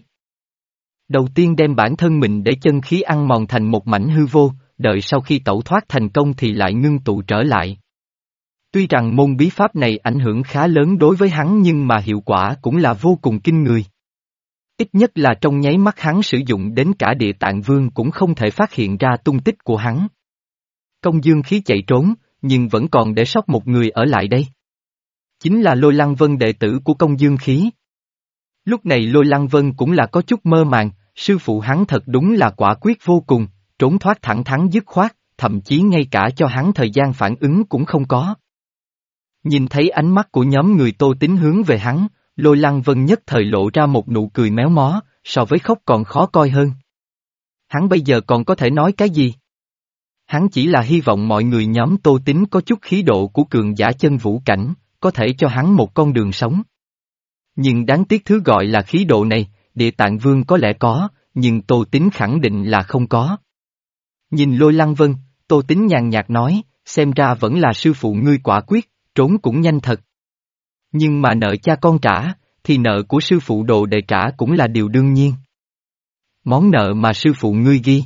Đầu tiên đem bản thân mình để chân khí ăn mòn thành một mảnh hư vô, đợi sau khi tẩu thoát thành công thì lại ngưng tụ trở lại. Tuy rằng môn bí pháp này ảnh hưởng khá lớn đối với hắn nhưng mà hiệu quả cũng là vô cùng kinh người. Ít nhất là trong nháy mắt hắn sử dụng đến cả Địa Tạng Vương cũng không thể phát hiện ra tung tích của hắn. Công Dương Khí chạy trốn, nhưng vẫn còn để sót một người ở lại đây. Chính là Lôi Lăng Vân đệ tử của Công Dương Khí. Lúc này Lôi Lăng Vân cũng là có chút mơ màng, sư phụ hắn thật đúng là quả quyết vô cùng, trốn thoát thẳng thắn dứt khoát, thậm chí ngay cả cho hắn thời gian phản ứng cũng không có. Nhìn thấy ánh mắt của nhóm người Tô Tín hướng về hắn, Lôi Lăng Vân nhất thời lộ ra một nụ cười méo mó, so với khóc còn khó coi hơn. Hắn bây giờ còn có thể nói cái gì? Hắn chỉ là hy vọng mọi người nhóm Tô Tín có chút khí độ của cường giả chân vũ cảnh, có thể cho hắn một con đường sống. Nhưng đáng tiếc thứ gọi là khí độ này, Địa Tạng Vương có lẽ có, nhưng Tô Tín khẳng định là không có. Nhìn Lôi Lăng Vân, Tô Tín nhàn nhạt nói, xem ra vẫn là sư phụ ngươi quả quyết, trốn cũng nhanh thật. Nhưng mà nợ cha con trả, thì nợ của sư phụ đồ đệ trả cũng là điều đương nhiên. Món nợ mà sư phụ ngươi ghi,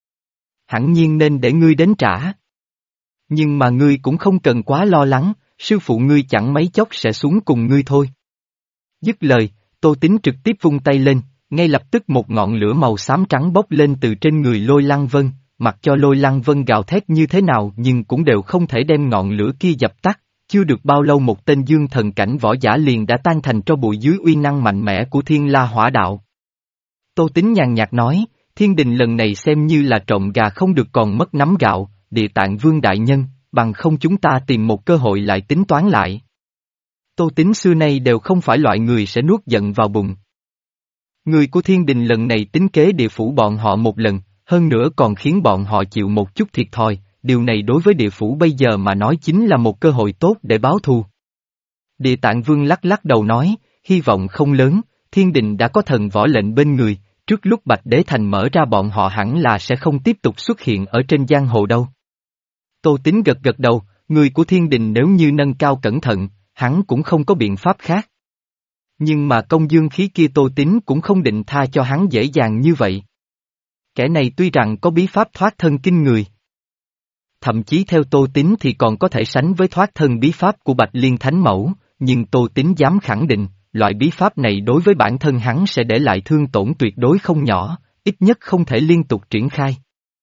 hẳn nhiên nên để ngươi đến trả. Nhưng mà ngươi cũng không cần quá lo lắng, sư phụ ngươi chẳng mấy chốc sẽ xuống cùng ngươi thôi. Dứt lời, Tô Tín trực tiếp vung tay lên, ngay lập tức một ngọn lửa màu xám trắng bốc lên từ trên người Lôi Lăng Vân, mặc cho Lôi Lăng Vân gào thét như thế nào nhưng cũng đều không thể đem ngọn lửa kia dập tắt, chưa được bao lâu một tên dương thần cảnh võ giả liền đã tan thành tro bụi dưới uy năng mạnh mẽ của Thiên La Hỏa Đạo. Tô Tín nhàn nhạt nói, Thiên Đình lần này xem như là trộm gà không được còn mất nắm gạo, Địa Tạng Vương đại nhân, bằng không chúng ta tìm một cơ hội lại tính toán lại. Tô Tín xưa nay đều không phải loại người sẽ nuốt giận vào bụng. Người của Thiên Đình lần này tính kế địa phủ bọn họ một lần, hơn nữa còn khiến bọn họ chịu một chút thiệt thòi, điều này đối với địa phủ bây giờ mà nói chính là một cơ hội tốt để báo thù. Địa Tạng Vương lắc lắc đầu nói, hy vọng không lớn, Thiên Đình đã có thần võ lệnh bên người, trước lúc Bạch Đế Thành mở ra bọn họ hẳn là sẽ không tiếp tục xuất hiện ở trên giang hồ đâu. Tô Tín gật gật đầu, người của Thiên Đình nếu như nâng cao cẩn thận, hắn cũng không có biện pháp khác. Nhưng mà Công Dương Khí kia Tô Tín cũng không định tha cho hắn dễ dàng như vậy. Kẻ này tuy rằng có bí pháp thoát thân kinh người, thậm chí theo Tô Tín thì còn có thể sánh với thoát thân bí pháp của Bạch Liên Thánh Mẫu, nhưng Tô Tín dám khẳng định, loại bí pháp này đối với bản thân hắn sẽ để lại thương tổn tuyệt đối không nhỏ, ít nhất không thể liên tục triển khai.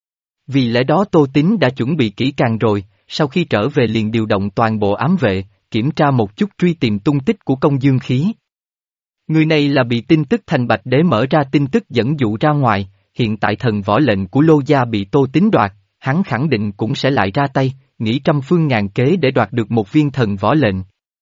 Vì lẽ đó Tô Tín đã chuẩn bị kỹ càng rồi, sau khi trở về liền điều động toàn bộ ám vệ, kiểm tra một chút truy tìm tung tích của Công Dương Khí. Người này là bị tin tức Thành Bạch Đế mở ra tin tức dẫn dụ ra ngoài, hiện tại thần võ lệnh của Lô Gia bị Tô Tín đoạt, hắn khẳng định cũng sẽ lại ra tay, nghĩ trăm phương ngàn kế để đoạt được một viên thần võ lệnh.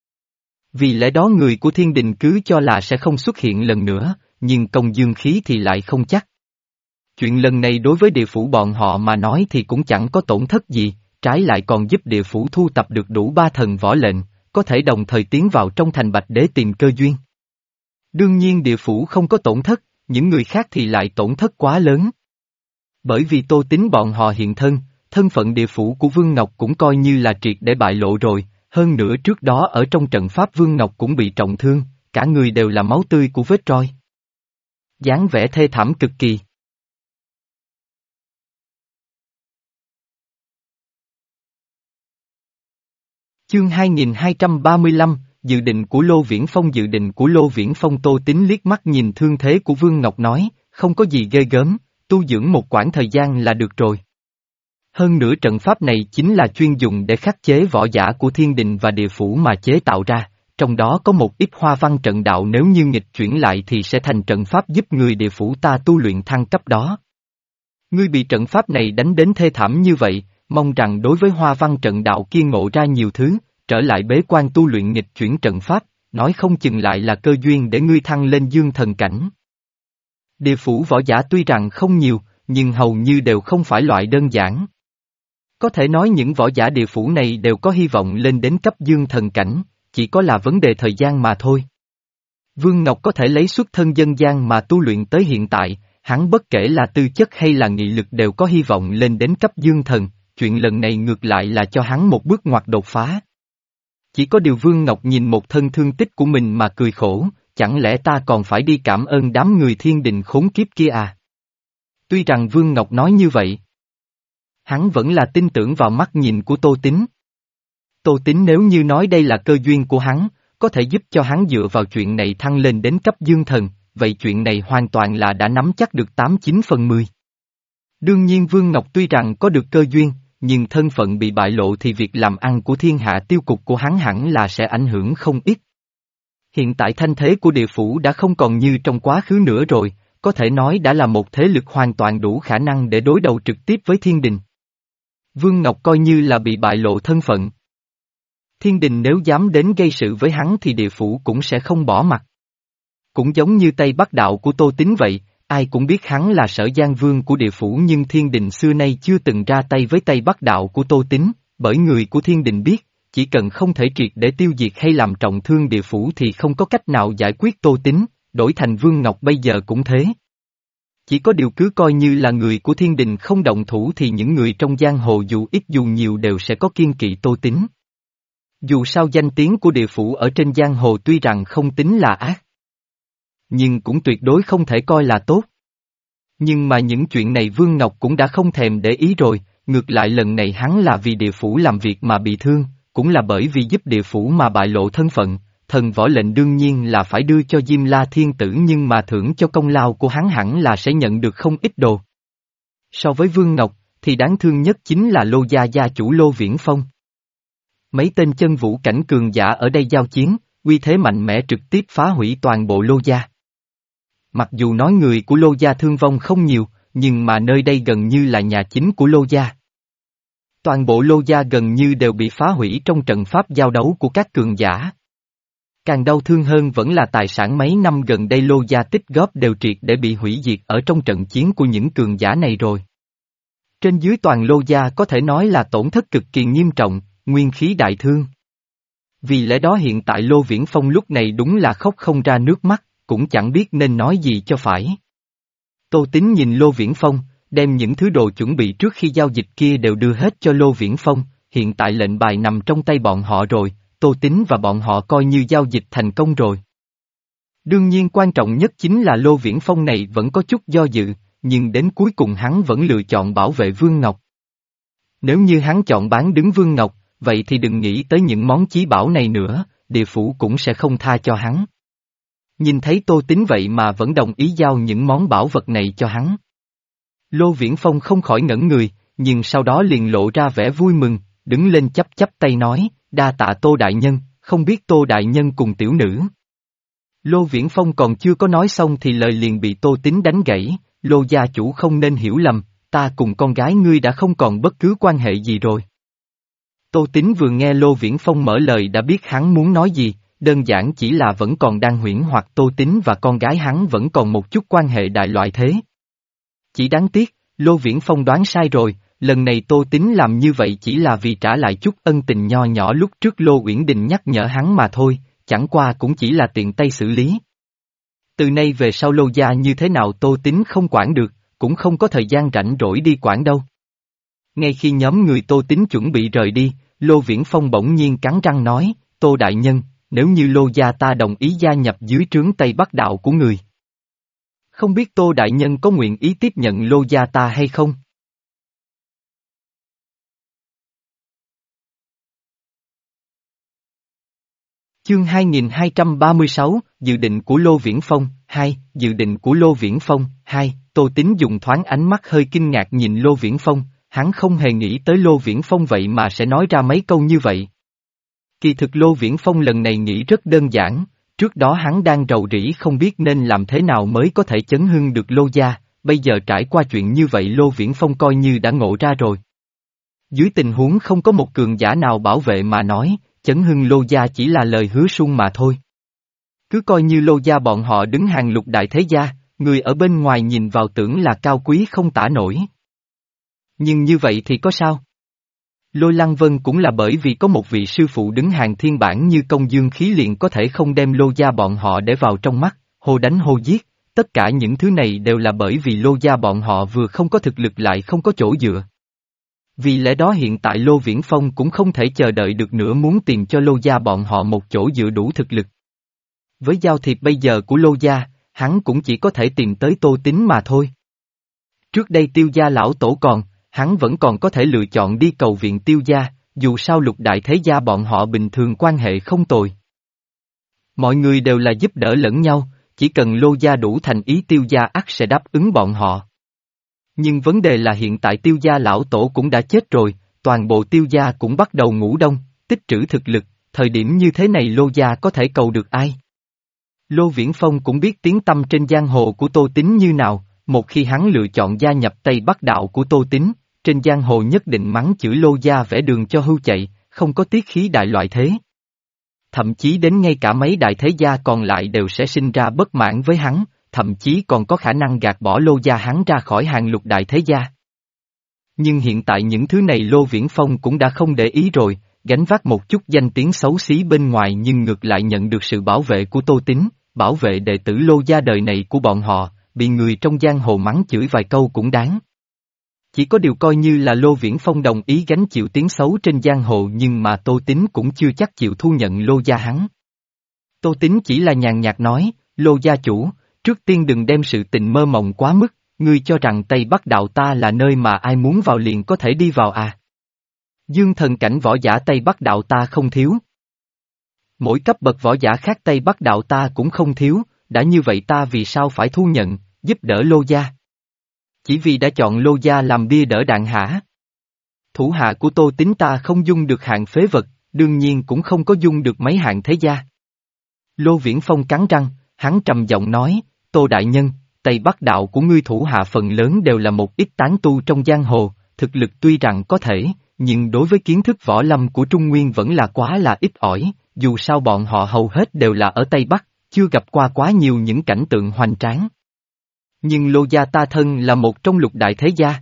Vì lẽ đó người của Thiên Đình cứ cho là sẽ không xuất hiện lần nữa, nhưng Công Dương Khí thì lại không chắc. Chuyện lần này đối với địa phủ bọn họ mà nói thì cũng chẳng có tổn thất gì, trái lại còn giúp địa phủ thu tập được đủ ba thần võ lệnh, có thể đồng thời tiến vào trong Thành Bạch Đế tìm cơ duyên. Đương nhiên địa phủ không có tổn thất, những người khác thì lại tổn thất quá lớn. Bởi vì Tô Tín bọn họ hiện thân, thân phận địa phủ của Vương Ngọc cũng coi như là triệt để bại lộ rồi, hơn nữa trước đó ở trong trận pháp Vương Ngọc cũng bị trọng thương, cả người đều là máu tươi của vết roi. Dáng vẻ thê thảm cực kỳ. Chương hai nghìn hai trăm ba mươi lăm, dự định của Lô Viễn Phong dự định của Lô Viễn Phong Tô Tín liếc mắt nhìn thương thế của Vương Ngọc nói, không có gì ghê gớm, tu dưỡng một quãng thời gian là được rồi. Hơn nữa trận pháp này chính là chuyên dùng để khắc chế võ giả của Thiên Đình và địa phủ mà chế tạo ra, trong đó có một ít hoa văn trận đạo nếu như nghịch chuyển lại thì sẽ thành trận pháp giúp người địa phủ ta tu luyện thăng cấp đó. Ngươi bị trận pháp này đánh đến thê thảm như vậy, mong rằng đối với hoa văn trận đạo kia ngộ ra nhiều thứ, trở lại bế quan tu luyện nghịch chuyển trận pháp, nói không chừng lại là cơ duyên để ngươi thăng lên dương thần cảnh. Địa phủ võ giả tuy rằng không nhiều, nhưng hầu như đều không phải loại đơn giản. Có thể nói những võ giả địa phủ này đều có hy vọng lên đến cấp dương thần cảnh, chỉ có là vấn đề thời gian mà thôi. Vương Ngọc có thể lấy xuất thân dân gian mà tu luyện tới hiện tại, hắn bất kể là tư chất hay là nghị lực đều có hy vọng lên đến cấp dương thần, chuyện lần này ngược lại là cho hắn một bước ngoặt đột phá. Chỉ có điều Vương Ngọc nhìn một thân thương tích của mình mà cười khổ, chẳng lẽ ta còn phải đi cảm ơn đám người thiên đình khốn kiếp kia à? Tuy rằng Vương Ngọc nói như vậy, hắn vẫn là tin tưởng vào mắt nhìn của Tô Tín. Tô Tín nếu như nói đây là cơ duyên của hắn, có thể giúp cho hắn dựa vào chuyện này thăng lên đến cấp dương thần, vậy chuyện này hoàn toàn là đã nắm chắc được tám chín phần mười. Đương nhiên Vương Ngọc tuy rằng có được cơ duyên, nhưng thân phận bị bại lộ thì việc làm ăn của thiên hạ tiêu cục của hắn hẳn là sẽ ảnh hưởng không ít. Hiện tại thanh thế của địa phủ đã không còn như trong quá khứ nữa rồi, có thể nói đã là một thế lực hoàn toàn đủ khả năng để đối đầu trực tiếp với thiên đình. Vương Ngọc coi như là bị bại lộ thân phận. Thiên đình nếu dám đến gây sự với hắn thì địa phủ cũng sẽ không bỏ mặt. Cũng giống như Tây Bắc Đạo của Tô Tín vậy, ai cũng biết hắn là Sở Giang Vương của địa phủ nhưng thiên đình xưa nay chưa từng ra tay với Tây Bắc Đạo của Tô Tín, bởi người của thiên đình biết, chỉ cần không thể triệt để tiêu diệt hay làm trọng thương địa phủ thì không có cách nào giải quyết Tô Tín, đổi thành Vương Ngọc bây giờ cũng thế. Chỉ có điều cứ coi như là người của thiên đình không động thủ thì những người trong giang hồ dù ít dù nhiều đều sẽ có kiên kỵ Tô Tín. Dù sao danh tiếng của địa phủ ở trên giang hồ tuy rằng không tính là ác, nhưng cũng tuyệt đối không thể coi là tốt. Nhưng mà những chuyện này Vương Ngọc cũng đã không thèm để ý rồi, ngược lại lần này hắn là vì địa phủ làm việc mà bị thương, cũng là bởi vì giúp địa phủ mà bại lộ thân phận, thần võ lệnh đương nhiên là phải đưa cho Diêm La Thiên Tử nhưng mà thưởng cho công lao của hắn hẳn là sẽ nhận được không ít đồ. So với Vương Ngọc, thì đáng thương nhất chính là Lô Gia gia chủ Lô Viễn Phong. Mấy tên chân vũ cảnh cường giả ở đây giao chiến, uy thế mạnh mẽ trực tiếp phá hủy toàn bộ Lô Gia. Mặc dù nói người của Lô Gia thương vong không nhiều, nhưng mà nơi đây gần như là nhà chính của Lô Gia. Toàn bộ Lô Gia gần như đều bị phá hủy trong trận pháp giao đấu của các cường giả. Càng đau thương hơn vẫn là tài sản mấy năm gần đây Lô Gia tích góp đều triệt để bị hủy diệt ở trong trận chiến của những cường giả này rồi. Trên dưới toàn Lô Gia có thể nói là tổn thất cực kỳ nghiêm trọng, nguyên khí đại thương. Vì lẽ đó hiện tại Lô Viễn Phong lúc này đúng là khóc không ra nước mắt, cũng chẳng biết nên nói gì cho phải. Tô Tín nhìn Lô Viễn Phong, đem những thứ đồ chuẩn bị trước khi giao dịch kia đều đưa hết cho Lô Viễn Phong, hiện tại lệnh bài nằm trong tay bọn họ rồi, Tô Tín và bọn họ coi như giao dịch thành công rồi. Đương nhiên quan trọng nhất chính là Lô Viễn Phong này vẫn có chút do dự, nhưng đến cuối cùng hắn vẫn lựa chọn bảo vệ Vương Ngọc. Nếu như hắn chọn bán đứng Vương Ngọc, vậy thì đừng nghĩ tới những món chí bảo này nữa, địa phủ cũng sẽ không tha cho hắn. Nhìn thấy Tô Tín vậy mà vẫn đồng ý giao những món bảo vật này cho hắn. Lô Viễn Phong không khỏi ngẩn người, nhưng sau đó liền lộ ra vẻ vui mừng, đứng lên chắp chắp tay nói, đa tạ Tô Đại Nhân, không biết Tô Đại Nhân cùng tiểu nữ. Lô Viễn Phong còn chưa có nói xong thì lời liền bị Tô Tín đánh gãy, Lô gia chủ không nên hiểu lầm, ta cùng con gái ngươi đã không còn bất cứ quan hệ gì rồi. Tô Tín vừa nghe Lô Viễn Phong mở lời đã biết hắn muốn nói gì, đơn giản chỉ là vẫn còn đang huyễn hoặc Tô Tín và con gái hắn vẫn còn một chút quan hệ đại loại thế. Chỉ đáng tiếc, Lô Viễn Phong đoán sai rồi, lần này Tô Tín làm như vậy chỉ là vì trả lại chút ân tình nho nhỏ lúc trước Lô Uyển Đình nhắc nhở hắn mà thôi, chẳng qua cũng chỉ là tiện tay xử lý. Từ nay về sau Lô gia như thế nào Tô Tín không quản được, cũng không có thời gian rảnh rỗi đi quản đâu. Ngay khi nhóm người Tô Tín chuẩn bị rời đi, Lô Viễn Phong bỗng nhiên cắn răng nói, Tô Đại Nhân, nếu như Lô gia ta đồng ý gia nhập dưới trướng Tây Bắc Đạo của người. Không biết Tô Đại Nhân có nguyện ý tiếp nhận Lô gia ta hay không? Chương hai nghìn hai trăm ba mươi sáu, dự định của Lô Viễn Phong, hai, dự định của Lô Viễn Phong, hai, Tô Tín dùng thoáng ánh mắt hơi kinh ngạc nhìn Lô Viễn Phong, hắn không hề nghĩ tới Lô Viễn Phong vậy mà sẽ nói ra mấy câu như vậy. Kỳ thực Lô Viễn Phong lần này nghĩ rất đơn giản, trước đó hắn đang rầu rĩ không biết nên làm thế nào mới có thể chấn hưng được Lô gia, bây giờ trải qua chuyện như vậy Lô Viễn Phong coi như đã ngộ ra rồi. Dưới tình huống không có một cường giả nào bảo vệ mà nói, chấn hưng Lô gia chỉ là lời hứa suông mà thôi. Cứ coi như Lô gia bọn họ đứng hàng lục đại thế gia, người ở bên ngoài nhìn vào tưởng là cao quý không tả nổi. Nhưng như vậy thì có sao? Lôi Lăng Vân cũng là bởi vì có một vị sư phụ đứng hàng thiên bản như Công Dương Khí liền có thể không đem Lô gia bọn họ để vào trong mắt, hô đánh hô giết, tất cả những thứ này đều là bởi vì Lô gia bọn họ vừa không có thực lực lại không có chỗ dựa. Vì lẽ đó hiện tại Lô Viễn Phong cũng không thể chờ đợi được nữa muốn tìm cho Lô gia bọn họ một chỗ dựa đủ thực lực. Với giao thiệp bây giờ của Lô gia, hắn cũng chỉ có thể tìm tới Tô Tín mà thôi. Trước đây Tiêu gia lão tổ còn, hắn vẫn còn có thể lựa chọn đi cầu viện Tiêu gia, dù sao lục đại thế gia bọn họ bình thường quan hệ không tồi. Mọi người đều là giúp đỡ lẫn nhau, chỉ cần Lô gia đủ thành ý Tiêu gia ắt sẽ đáp ứng bọn họ. Nhưng vấn đề là hiện tại Tiêu gia lão tổ cũng đã chết rồi, toàn bộ Tiêu gia cũng bắt đầu ngủ đông, tích trữ thực lực, thời điểm như thế này Lô gia có thể cầu được ai? Lô Viễn Phong cũng biết tiếng tăm trên giang hồ của Tô Tín như nào, một khi hắn lựa chọn gia nhập Tây Bắc đạo của Tô Tín, trên giang hồ nhất định mắng chửi Lô gia vẽ đường cho hưu chạy, không có tiết khí đại loại thế. Thậm chí đến ngay cả mấy đại thế gia còn lại đều sẽ sinh ra bất mãn với hắn, thậm chí còn có khả năng gạt bỏ Lô gia hắn ra khỏi hàng lục đại thế gia. Nhưng hiện tại những thứ này Lô Viễn Phong cũng đã không để ý rồi, gánh vác một chút danh tiếng xấu xí bên ngoài nhưng ngược lại nhận được sự bảo vệ của Tô Tín, bảo vệ đệ tử Lô gia đời này của bọn họ, bị người trong giang hồ mắng chửi vài câu cũng đáng. Chỉ có điều coi như là Lô Viễn Phong đồng ý gánh chịu tiếng xấu trên giang hồ nhưng mà Tô Tín cũng chưa chắc chịu thu nhận Lô gia hắn. Tô Tín chỉ là nhàn nhạt nói, Lô gia chủ, trước tiên đừng đem sự tình mơ mộng quá mức, ngươi cho rằng Tây Bắc đạo ta là nơi mà ai muốn vào liền có thể đi vào à? Dương thần cảnh võ giả Tây Bắc đạo ta không thiếu. Mỗi cấp bậc võ giả khác Tây Bắc đạo ta cũng không thiếu, đã như vậy ta vì sao phải thu nhận, giúp đỡ Lô gia? Chỉ vì đã chọn Lô gia làm bia đỡ đạn hả? Thủ hạ của Tô Tín ta không dung được hạng phế vật, đương nhiên cũng không có dung được mấy hạng thế gia. Lô Viễn Phong cắn răng, hắn trầm giọng nói, Tô đại nhân, Tây Bắc đạo của ngươi thủ hạ phần lớn đều là một ít tán tu trong giang hồ, thực lực tuy rằng có thể, nhưng đối với kiến thức võ lâm của Trung Nguyên vẫn là quá là ít ỏi, dù sao bọn họ hầu hết đều là ở Tây Bắc, chưa gặp qua quá nhiều những cảnh tượng hoành tráng. Nhưng Lô gia ta thân là một trong lục đại thế gia.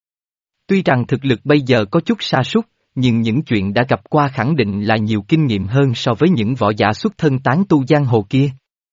Tuy rằng thực lực bây giờ có chút sa sút, nhưng những chuyện đã gặp qua khẳng định là nhiều kinh nghiệm hơn so với những võ giả xuất thân tán tu giang hồ kia.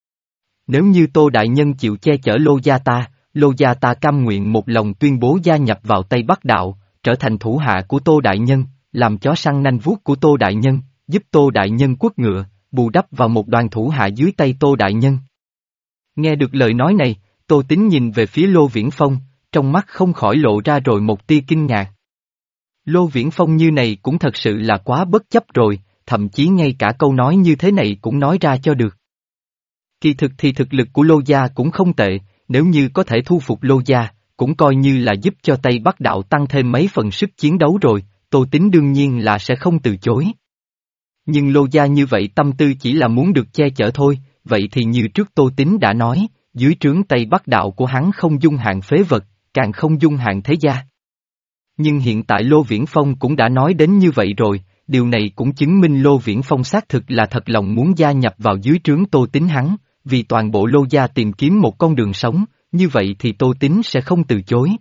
Nếu như Tô đại nhân chịu che chở Lô gia ta, Lô gia ta cam nguyện một lòng tuyên bố gia nhập vào Tây Bắc đạo, trở thành thủ hạ của Tô đại nhân, làm chó săn nanh vuốt của Tô đại nhân, giúp Tô đại nhân quất ngựa, bù đắp vào một đoàn thủ hạ dưới tay Tô đại nhân. Nghe được lời nói này, Tô Tín nhìn về phía Lô Viễn Phong, trong mắt không khỏi lộ ra rồi một tia kinh ngạc. Lô Viễn Phong như này cũng thật sự là quá bất chấp rồi, thậm chí ngay cả câu nói như thế này cũng nói ra cho được. Kỳ thực thì thực lực của Lô gia cũng không tệ, nếu như có thể thu phục Lô gia, cũng coi như là giúp cho Tây Bắc đạo tăng thêm mấy phần sức chiến đấu rồi, Tô Tín đương nhiên là sẽ không từ chối. Nhưng Lô gia như vậy tâm tư chỉ là muốn được che chở thôi, vậy thì như trước Tô Tín đã nói, dưới trướng Tây Bắc đạo của hắn không dung hạng phế vật, càng không dung hạng thế gia. Nhưng hiện tại Lô Viễn Phong cũng đã nói đến như vậy rồi, điều này cũng chứng minh Lô Viễn Phong xác thực là thật lòng muốn gia nhập vào dưới trướng Tô Tín hắn, vì toàn bộ Lô gia tìm kiếm một con đường sống, như vậy thì Tô Tín sẽ không từ chối.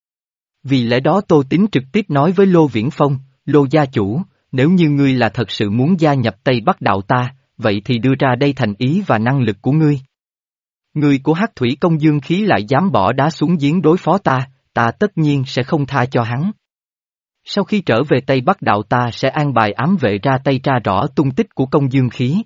Vì lẽ đó Tô Tín trực tiếp nói với Lô Viễn Phong, Lô gia chủ, nếu như ngươi là thật sự muốn gia nhập Tây Bắc đạo ta, vậy thì đưa ra đây thành ý và năng lực của ngươi. Người của Hắc Thủy Công Dương Khí lại dám bỏ đá xuống giếng đối phó ta, ta tất nhiên sẽ không tha cho hắn. Sau khi trở về Tây Bắc đạo ta sẽ an bài ám vệ ra tay tra rõ tung tích của Công Dương Khí.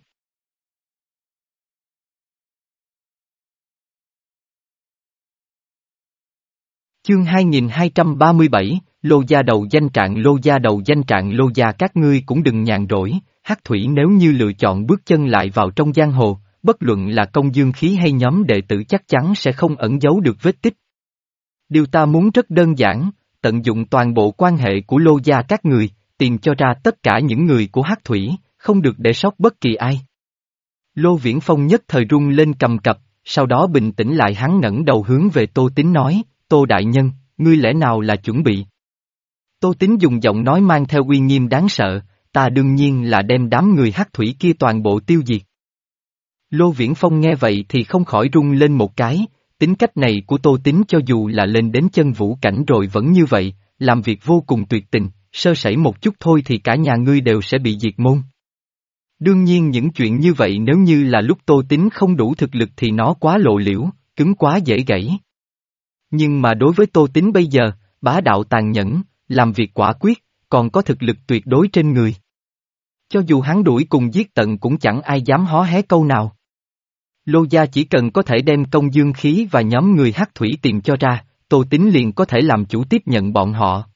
Chương hai nghìn hai trăm ba mươi bảy, Lô gia đầu danh trạng Lô gia đầu danh trạng Lô gia các ngươi cũng đừng nhàn rỗi, Hắc Thủy nếu như lựa chọn bước chân lại vào trong giang hồ, bất luận là Công Dương Khí hay nhóm đệ tử chắc chắn sẽ không ẩn giấu được vết tích. Điều ta muốn rất đơn giản, tận dụng toàn bộ quan hệ của Lô gia các người, tìm cho ra tất cả những người của Hắc Thủy, không được để sót bất kỳ ai. Lô Viễn Phong nhất thời rung lên cầm cập, sau đó bình tĩnh lại hắn ngẩng đầu hướng về Tô Tín nói, Tô đại nhân, ngươi lẽ nào là chuẩn bị? Tô Tín dùng giọng nói mang theo uy nghiêm đáng sợ, ta đương nhiên là đem đám người Hắc Thủy kia toàn bộ tiêu diệt. Lô Viễn Phong nghe vậy thì không khỏi rung lên một cái, tính cách này của Tô Tín cho dù là lên đến chân vũ cảnh rồi vẫn như vậy, làm việc vô cùng tuyệt tình, sơ sẩy một chút thôi thì cả nhà ngươi đều sẽ bị diệt môn. Đương nhiên những chuyện như vậy nếu như là lúc Tô Tín không đủ thực lực thì nó quá lộ liễu, cứng quá dễ gãy. Nhưng mà đối với Tô Tín bây giờ, bá đạo tàn nhẫn, làm việc quả quyết, còn có thực lực tuyệt đối trên người. Cho dù hắn đuổi cùng giết tận cũng chẳng ai dám hó hé câu nào. Lô gia chỉ cần có thể đem Công Dương Khí và nhóm người hắc thủy tìm cho ra, Tô Tín liền có thể làm chủ tiếp nhận bọn họ.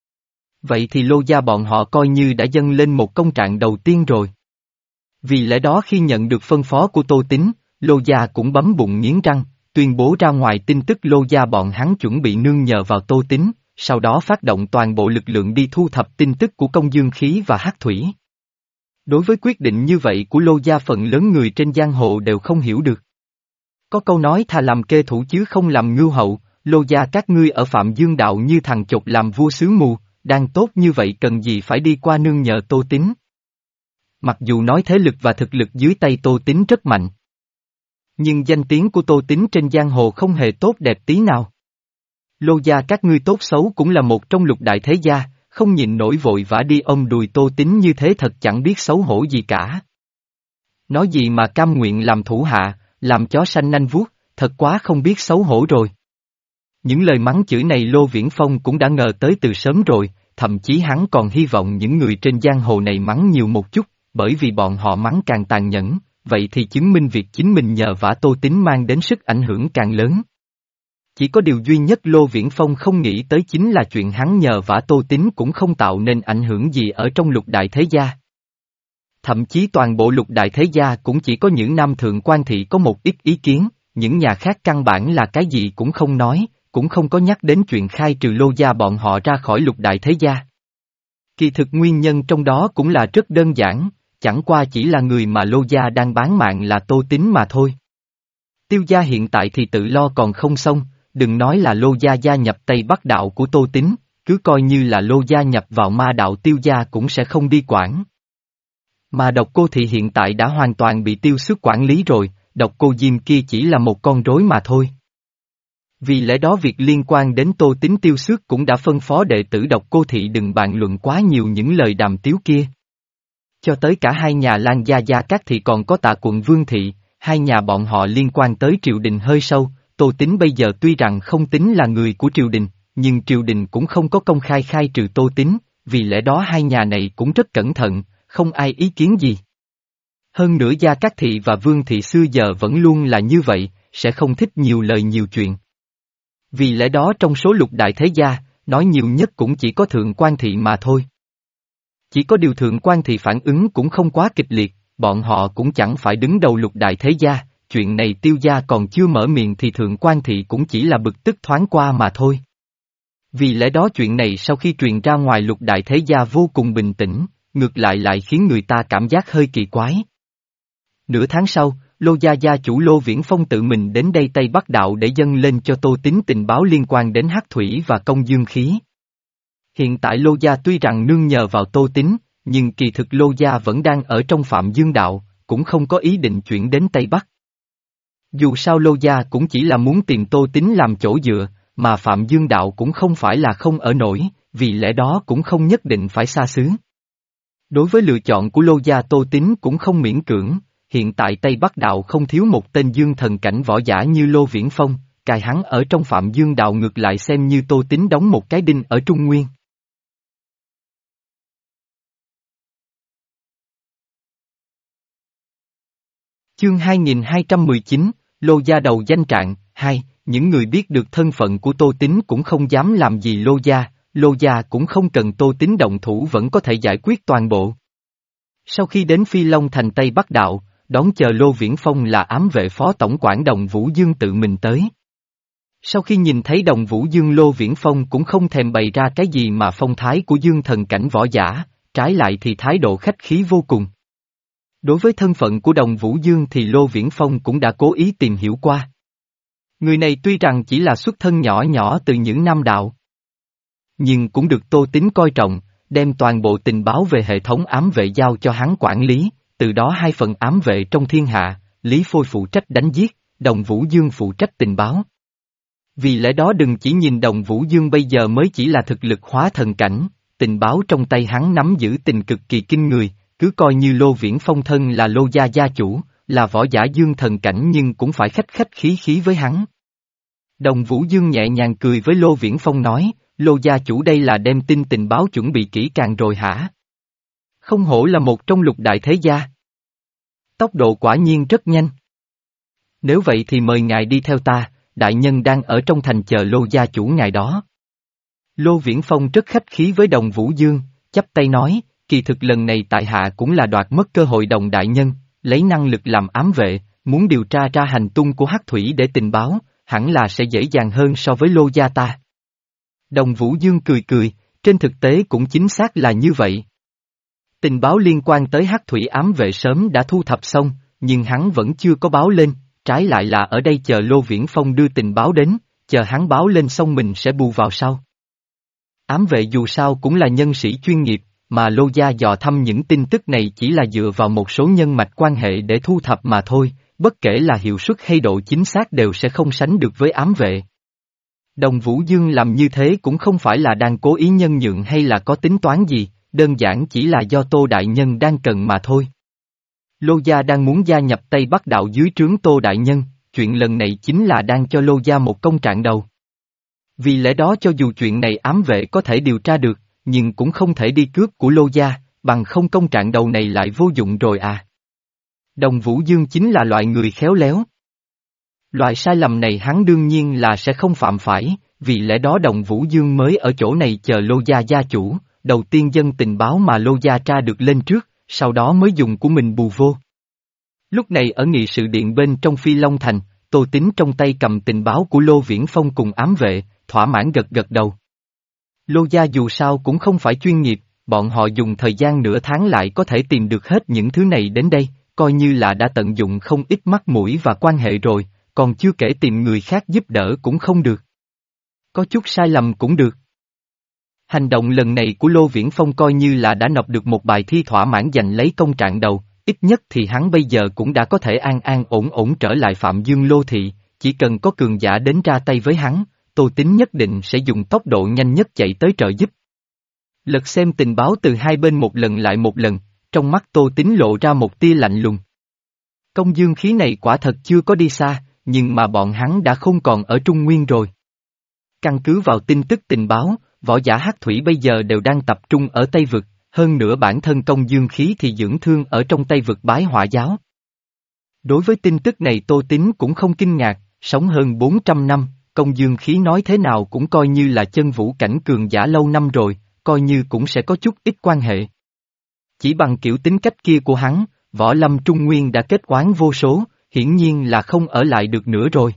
Vậy thì Lô gia bọn họ coi như đã dâng lên một công trạng đầu tiên rồi. Vì lẽ đó khi nhận được phân phó của Tô Tín, Lô gia cũng bấm bụng nghiến răng, tuyên bố ra ngoài tin tức Lô gia bọn hắn chuẩn bị nương nhờ vào Tô Tín, sau đó phát động toàn bộ lực lượng đi thu thập tin tức của Công Dương Khí và hắc thủy. Đối với quyết định như vậy của Lô gia phần lớn người trên giang hồ đều không hiểu được. Có câu nói thà làm kê thủ chứ không làm ngưu hậu, Lô gia các ngươi ở Phạm Dương đạo như thằng chột làm vua xứ mù, đang tốt như vậy cần gì phải đi qua nương nhờ Tô Tín. Mặc dù nói thế lực và thực lực dưới tay Tô Tín rất mạnh. Nhưng danh tiếng của Tô Tín trên giang hồ không hề tốt đẹp tí nào. Lô gia các ngươi tốt xấu cũng là một trong lục đại thế gia, không nhịn nổi vội vã đi ôm đùi Tô Tín như thế thật chẳng biết xấu hổ gì cả. Nói gì mà cam nguyện làm thủ hạ, làm chó sanh nanh vuốt, thật quá không biết xấu hổ rồi. Những lời mắng chửi này Lô Viễn Phong cũng đã ngờ tới từ sớm rồi, thậm chí hắn còn hy vọng những người trên giang hồ này mắng nhiều một chút, bởi vì bọn họ mắng càng tàn nhẫn, vậy thì chứng minh việc chính mình nhờ vả Tô Tín mang đến sức ảnh hưởng càng lớn. Chỉ có điều duy nhất Lô Viễn Phong không nghĩ tới chính là chuyện hắn nhờ vả Tô Tín cũng không tạo nên ảnh hưởng gì ở trong lục đại thế gia. Thậm chí toàn bộ lục đại thế gia cũng chỉ có những nam thượng quan thị có một ít ý kiến, những nhà khác căn bản là cái gì cũng không nói, cũng không có nhắc đến chuyện khai trừ Lô gia bọn họ ra khỏi lục đại thế gia. Kỳ thực nguyên nhân trong đó cũng là rất đơn giản, chẳng qua chỉ là người mà Lô gia đang bán mạng là Tô Tín mà thôi. Tiêu gia hiện tại thì tự lo còn không xong, đừng nói là Lô gia gia nhập Tây Bắc đạo của Tô Tín, cứ coi như là Lô gia nhập vào ma đạo Tiêu gia cũng sẽ không đi quản. Mà Độc Cô Thị hiện tại đã hoàn toàn bị Tiêu Xước quản lý rồi, Độc Cô Diêm kia chỉ là một con rối mà thôi. Vì lẽ đó việc liên quan đến Tô Tín Tiêu Xước cũng đã phân phó đệ tử Độc Cô Thị đừng bàn luận quá nhiều những lời đàm tiếu kia. Cho tới cả hai nhà Lan Gia Gia Các Thị còn có Tạ Quận Vương Thị, hai nhà bọn họ liên quan tới triều đình hơi sâu, Tô Tín bây giờ tuy rằng không tính là người của triều đình, nhưng triều đình cũng không có công khai khai trừ Tô Tín, vì lẽ đó hai nhà này cũng rất cẩn thận, không ai ý kiến gì. Hơn nữa Gia Các Thị và Vương Thị xưa giờ vẫn luôn là như vậy, sẽ không thích nhiều lời nhiều chuyện. Vì lẽ đó trong số lục đại thế gia, nói nhiều nhất cũng chỉ có Thượng Quan Thị mà thôi. Chỉ có điều Thượng Quan Thị phản ứng cũng không quá kịch liệt, bọn họ cũng chẳng phải đứng đầu lục đại thế gia, chuyện này Tiêu gia còn chưa mở miệng thì Thượng Quan Thị cũng chỉ là bực tức thoáng qua mà thôi. Vì lẽ đó chuyện này sau khi truyền ra ngoài lục đại thế gia vô cùng bình tĩnh, ngược lại lại khiến người ta cảm giác hơi kỳ quái. Nửa tháng sau, Lô gia gia chủ Lô Viễn Phong tự mình đến đây Tây Bắc Đạo để dâng lên cho Tô Tín tình báo liên quan đến hắc thủy và Công Dương Khí. Hiện tại Lô gia tuy rằng nương nhờ vào Tô Tín, nhưng kỳ thực Lô gia vẫn đang ở trong Phạm Dương Đạo, cũng không có ý định chuyển đến Tây Bắc. Dù sao Lô gia cũng chỉ là muốn tìm Tô Tín làm chỗ dựa, mà Phạm Dương Đạo cũng không phải là không ở nổi, vì lẽ đó cũng không nhất định phải xa xứ. Đối với lựa chọn của Lô gia Tô Tín cũng không miễn cưỡng, hiện tại Tây Bắc Đạo không thiếu một tên dương thần cảnh võ giả như Lô Viễn Phong, cài hắn ở trong Phạm Dương Đạo ngược lại xem như Tô Tín đóng một cái đinh ở Trung Nguyên. Chương hai nghìn hai trăm mười chín, Lô gia đầu danh trạng, hai, những người biết được thân phận của Tô Tín cũng không dám làm gì Lô gia, Lô gia cũng không cần Tô Tín động thủ vẫn có thể giải quyết toàn bộ. Sau khi đến Phi Long thành Tây Bắc Đạo, đón chờ Lô Viễn Phong là ám vệ phó tổng quản Đồng Vũ Dương tự mình tới. Sau khi nhìn thấy Đồng Vũ Dương Lô Viễn Phong cũng không thèm bày ra cái gì mà phong thái của dương thần cảnh võ giả, trái lại thì thái độ khách khí vô cùng. Đối với thân phận của Đồng Vũ Dương thì Lô Viễn Phong cũng đã cố ý tìm hiểu qua. Người này tuy rằng chỉ là xuất thân nhỏ nhỏ từ những nam đạo, nhưng cũng được Tô Tín coi trọng, đem toàn bộ tình báo về hệ thống ám vệ giao cho hắn quản lý, từ đó hai phần ám vệ trong thiên hạ, Lý Phôi phụ trách đánh giết, Đồng Vũ Dương phụ trách tình báo. Vì lẽ đó đừng chỉ nhìn Đồng Vũ Dương bây giờ mới chỉ là thực lực hóa thần cảnh, tình báo trong tay hắn nắm giữ tình cực kỳ kinh người, cứ coi như Lô Viễn Phong thân là Lô gia gia chủ, là võ giả dương thần cảnh nhưng cũng phải khách khách khí khí với hắn. Đồng Vũ Dương nhẹ nhàng cười với Lô Viễn Phong nói, Lô gia chủ đây là đem tin tình báo chuẩn bị kỹ càng rồi hả? Không hổ là một trong lục đại thế gia. Tốc độ quả nhiên rất nhanh. Nếu vậy thì mời ngài đi theo ta, đại nhân đang ở trong thành chờ Lô gia chủ ngài đó. Lô Viễn Phong rất khách khí với Đồng Vũ Dương, chắp tay nói, kỳ thực lần này tại hạ cũng là đoạt mất cơ hội Đồng đại nhân, lấy năng lực làm ám vệ, muốn điều tra ra hành tung của Hắc Thủy để tình báo, hẳn là sẽ dễ dàng hơn so với Lô gia ta. Đồng Vũ Dương cười cười, trên thực tế cũng chính xác là như vậy. Tình báo liên quan tới Hắc Thủy ám vệ sớm đã thu thập xong, nhưng hắn vẫn chưa có báo lên, trái lại là ở đây chờ Lô Viễn Phong đưa tình báo đến, chờ hắn báo lên xong mình sẽ bù vào sau. Ám vệ dù sao cũng là nhân sĩ chuyên nghiệp, mà Lô gia dò thăm những tin tức này chỉ là dựa vào một số nhân mạch quan hệ để thu thập mà thôi, bất kể là hiệu suất hay độ chính xác đều sẽ không sánh được với ám vệ. Đồng Vũ Dương làm như thế cũng không phải là đang cố ý nhân nhượng hay là có tính toán gì, đơn giản chỉ là do Tô Đại Nhân đang cần mà thôi. Lô gia đang muốn gia nhập Tây Bắc đạo dưới trướng Tô Đại Nhân, chuyện lần này chính là đang cho Lô gia một công trạng đầu. Vì lẽ đó cho dù chuyện này ám vệ có thể điều tra được, nhưng cũng không thể đi cướp của Lô gia, bằng không công trạng đầu này lại vô dụng rồi à. Đồng Vũ Dương chính là loại người khéo léo. Loại sai lầm này hắn đương nhiên là sẽ không phạm phải, vì lẽ đó Đồng Vũ Dương mới ở chỗ này chờ Lô gia gia chủ, đầu tiên dân tình báo mà Lô gia tra được lên trước, sau đó mới dùng của mình bù vô. Lúc này ở nghị sự điện bên trong Phi Long Thành, Tô Tín trong tay cầm tình báo của Lô Viễn Phong cùng ám vệ, thỏa mãn gật gật đầu. Lô gia dù sao cũng không phải chuyên nghiệp, bọn họ dùng thời gian nửa tháng lại có thể tìm được hết những thứ này đến đây, coi như là đã tận dụng không ít mắt mũi và quan hệ rồi, còn chưa kể tìm người khác giúp đỡ cũng không được. Có chút sai lầm cũng được. Hành động lần này của Lô Viễn Phong coi như là đã nộp được một bài thi thỏa mãn giành lấy công trạng đầu, ít nhất thì hắn bây giờ cũng đã có thể an an ổn ổn trở lại Phạm Dương Lô Thị, chỉ cần có cường giả đến ra tay với hắn, Tô Tín nhất định sẽ dùng tốc độ nhanh nhất chạy tới trợ giúp. Lật xem tình báo từ hai bên một lần lại một lần, trong mắt Tô Tín lộ ra một tia lạnh lùng. Công dương khí này quả thật chưa có đi xa, nhưng mà bọn hắn đã không còn ở Trung Nguyên rồi. Căn cứ vào tin tức tình báo, võ giả Hắc Thủy bây giờ đều đang tập trung ở Tây Vực, hơn nữa bản thân công dương khí thì dưỡng thương ở trong Tây Vực Bái Hỏa giáo. Đối với tin tức này Tô Tín cũng không kinh ngạc, sống hơn bốn trăm năm, công dương khí nói thế nào cũng coi như là chân vũ cảnh cường giả lâu năm rồi, coi như cũng sẽ có chút ít quan hệ. Chỉ bằng kiểu tính cách kia của hắn, võ lâm Trung Nguyên đã kết oán vô số, hiển nhiên là không ở lại được nữa rồi.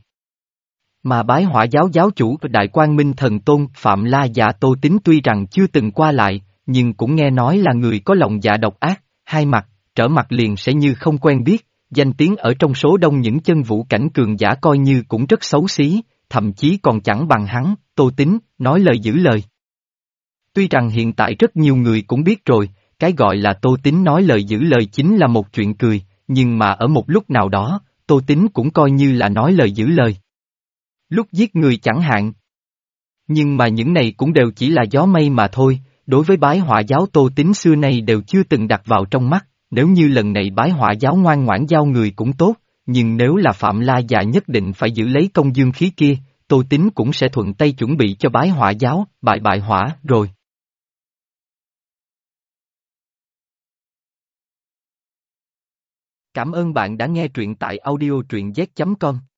Mà Bái Hỏa giáo giáo chủ Đại Quang Minh Thần Tôn Phạm La Dạ Tô Tín tuy rằng chưa từng qua lại, nhưng cũng nghe nói là người có lòng dạ độc ác, hai mặt, trở mặt liền sẽ như không quen biết, danh tiếng ở trong số đông những chân vũ cảnh cường giả coi như cũng rất xấu xí, thậm chí còn chẳng bằng hắn, Tô Tín, nói lời giữ lời. Tuy rằng hiện tại rất nhiều người cũng biết rồi, cái gọi là Tô Tín nói lời giữ lời chính là một chuyện cười, nhưng mà ở một lúc nào đó, Tô Tín cũng coi như là nói lời giữ lời. Lúc giết người chẳng hạn. Nhưng mà những này cũng đều chỉ là gió mây mà thôi, đối với Bái Hỏa giáo Tô Tín xưa nay đều chưa từng đặt vào trong mắt, nếu như lần này Bái Hỏa giáo ngoan ngoãn giao người cũng tốt, nhưng nếu là Phạm La Dạ nhất định phải giữ lấy công dương khí kia, Tô Tín cũng sẽ thuận tay chuẩn bị cho Bái Hỏa giáo, bại bại hỏa rồi. Cảm ơn bạn đã nghe truyện tại audio truyện z chấm com.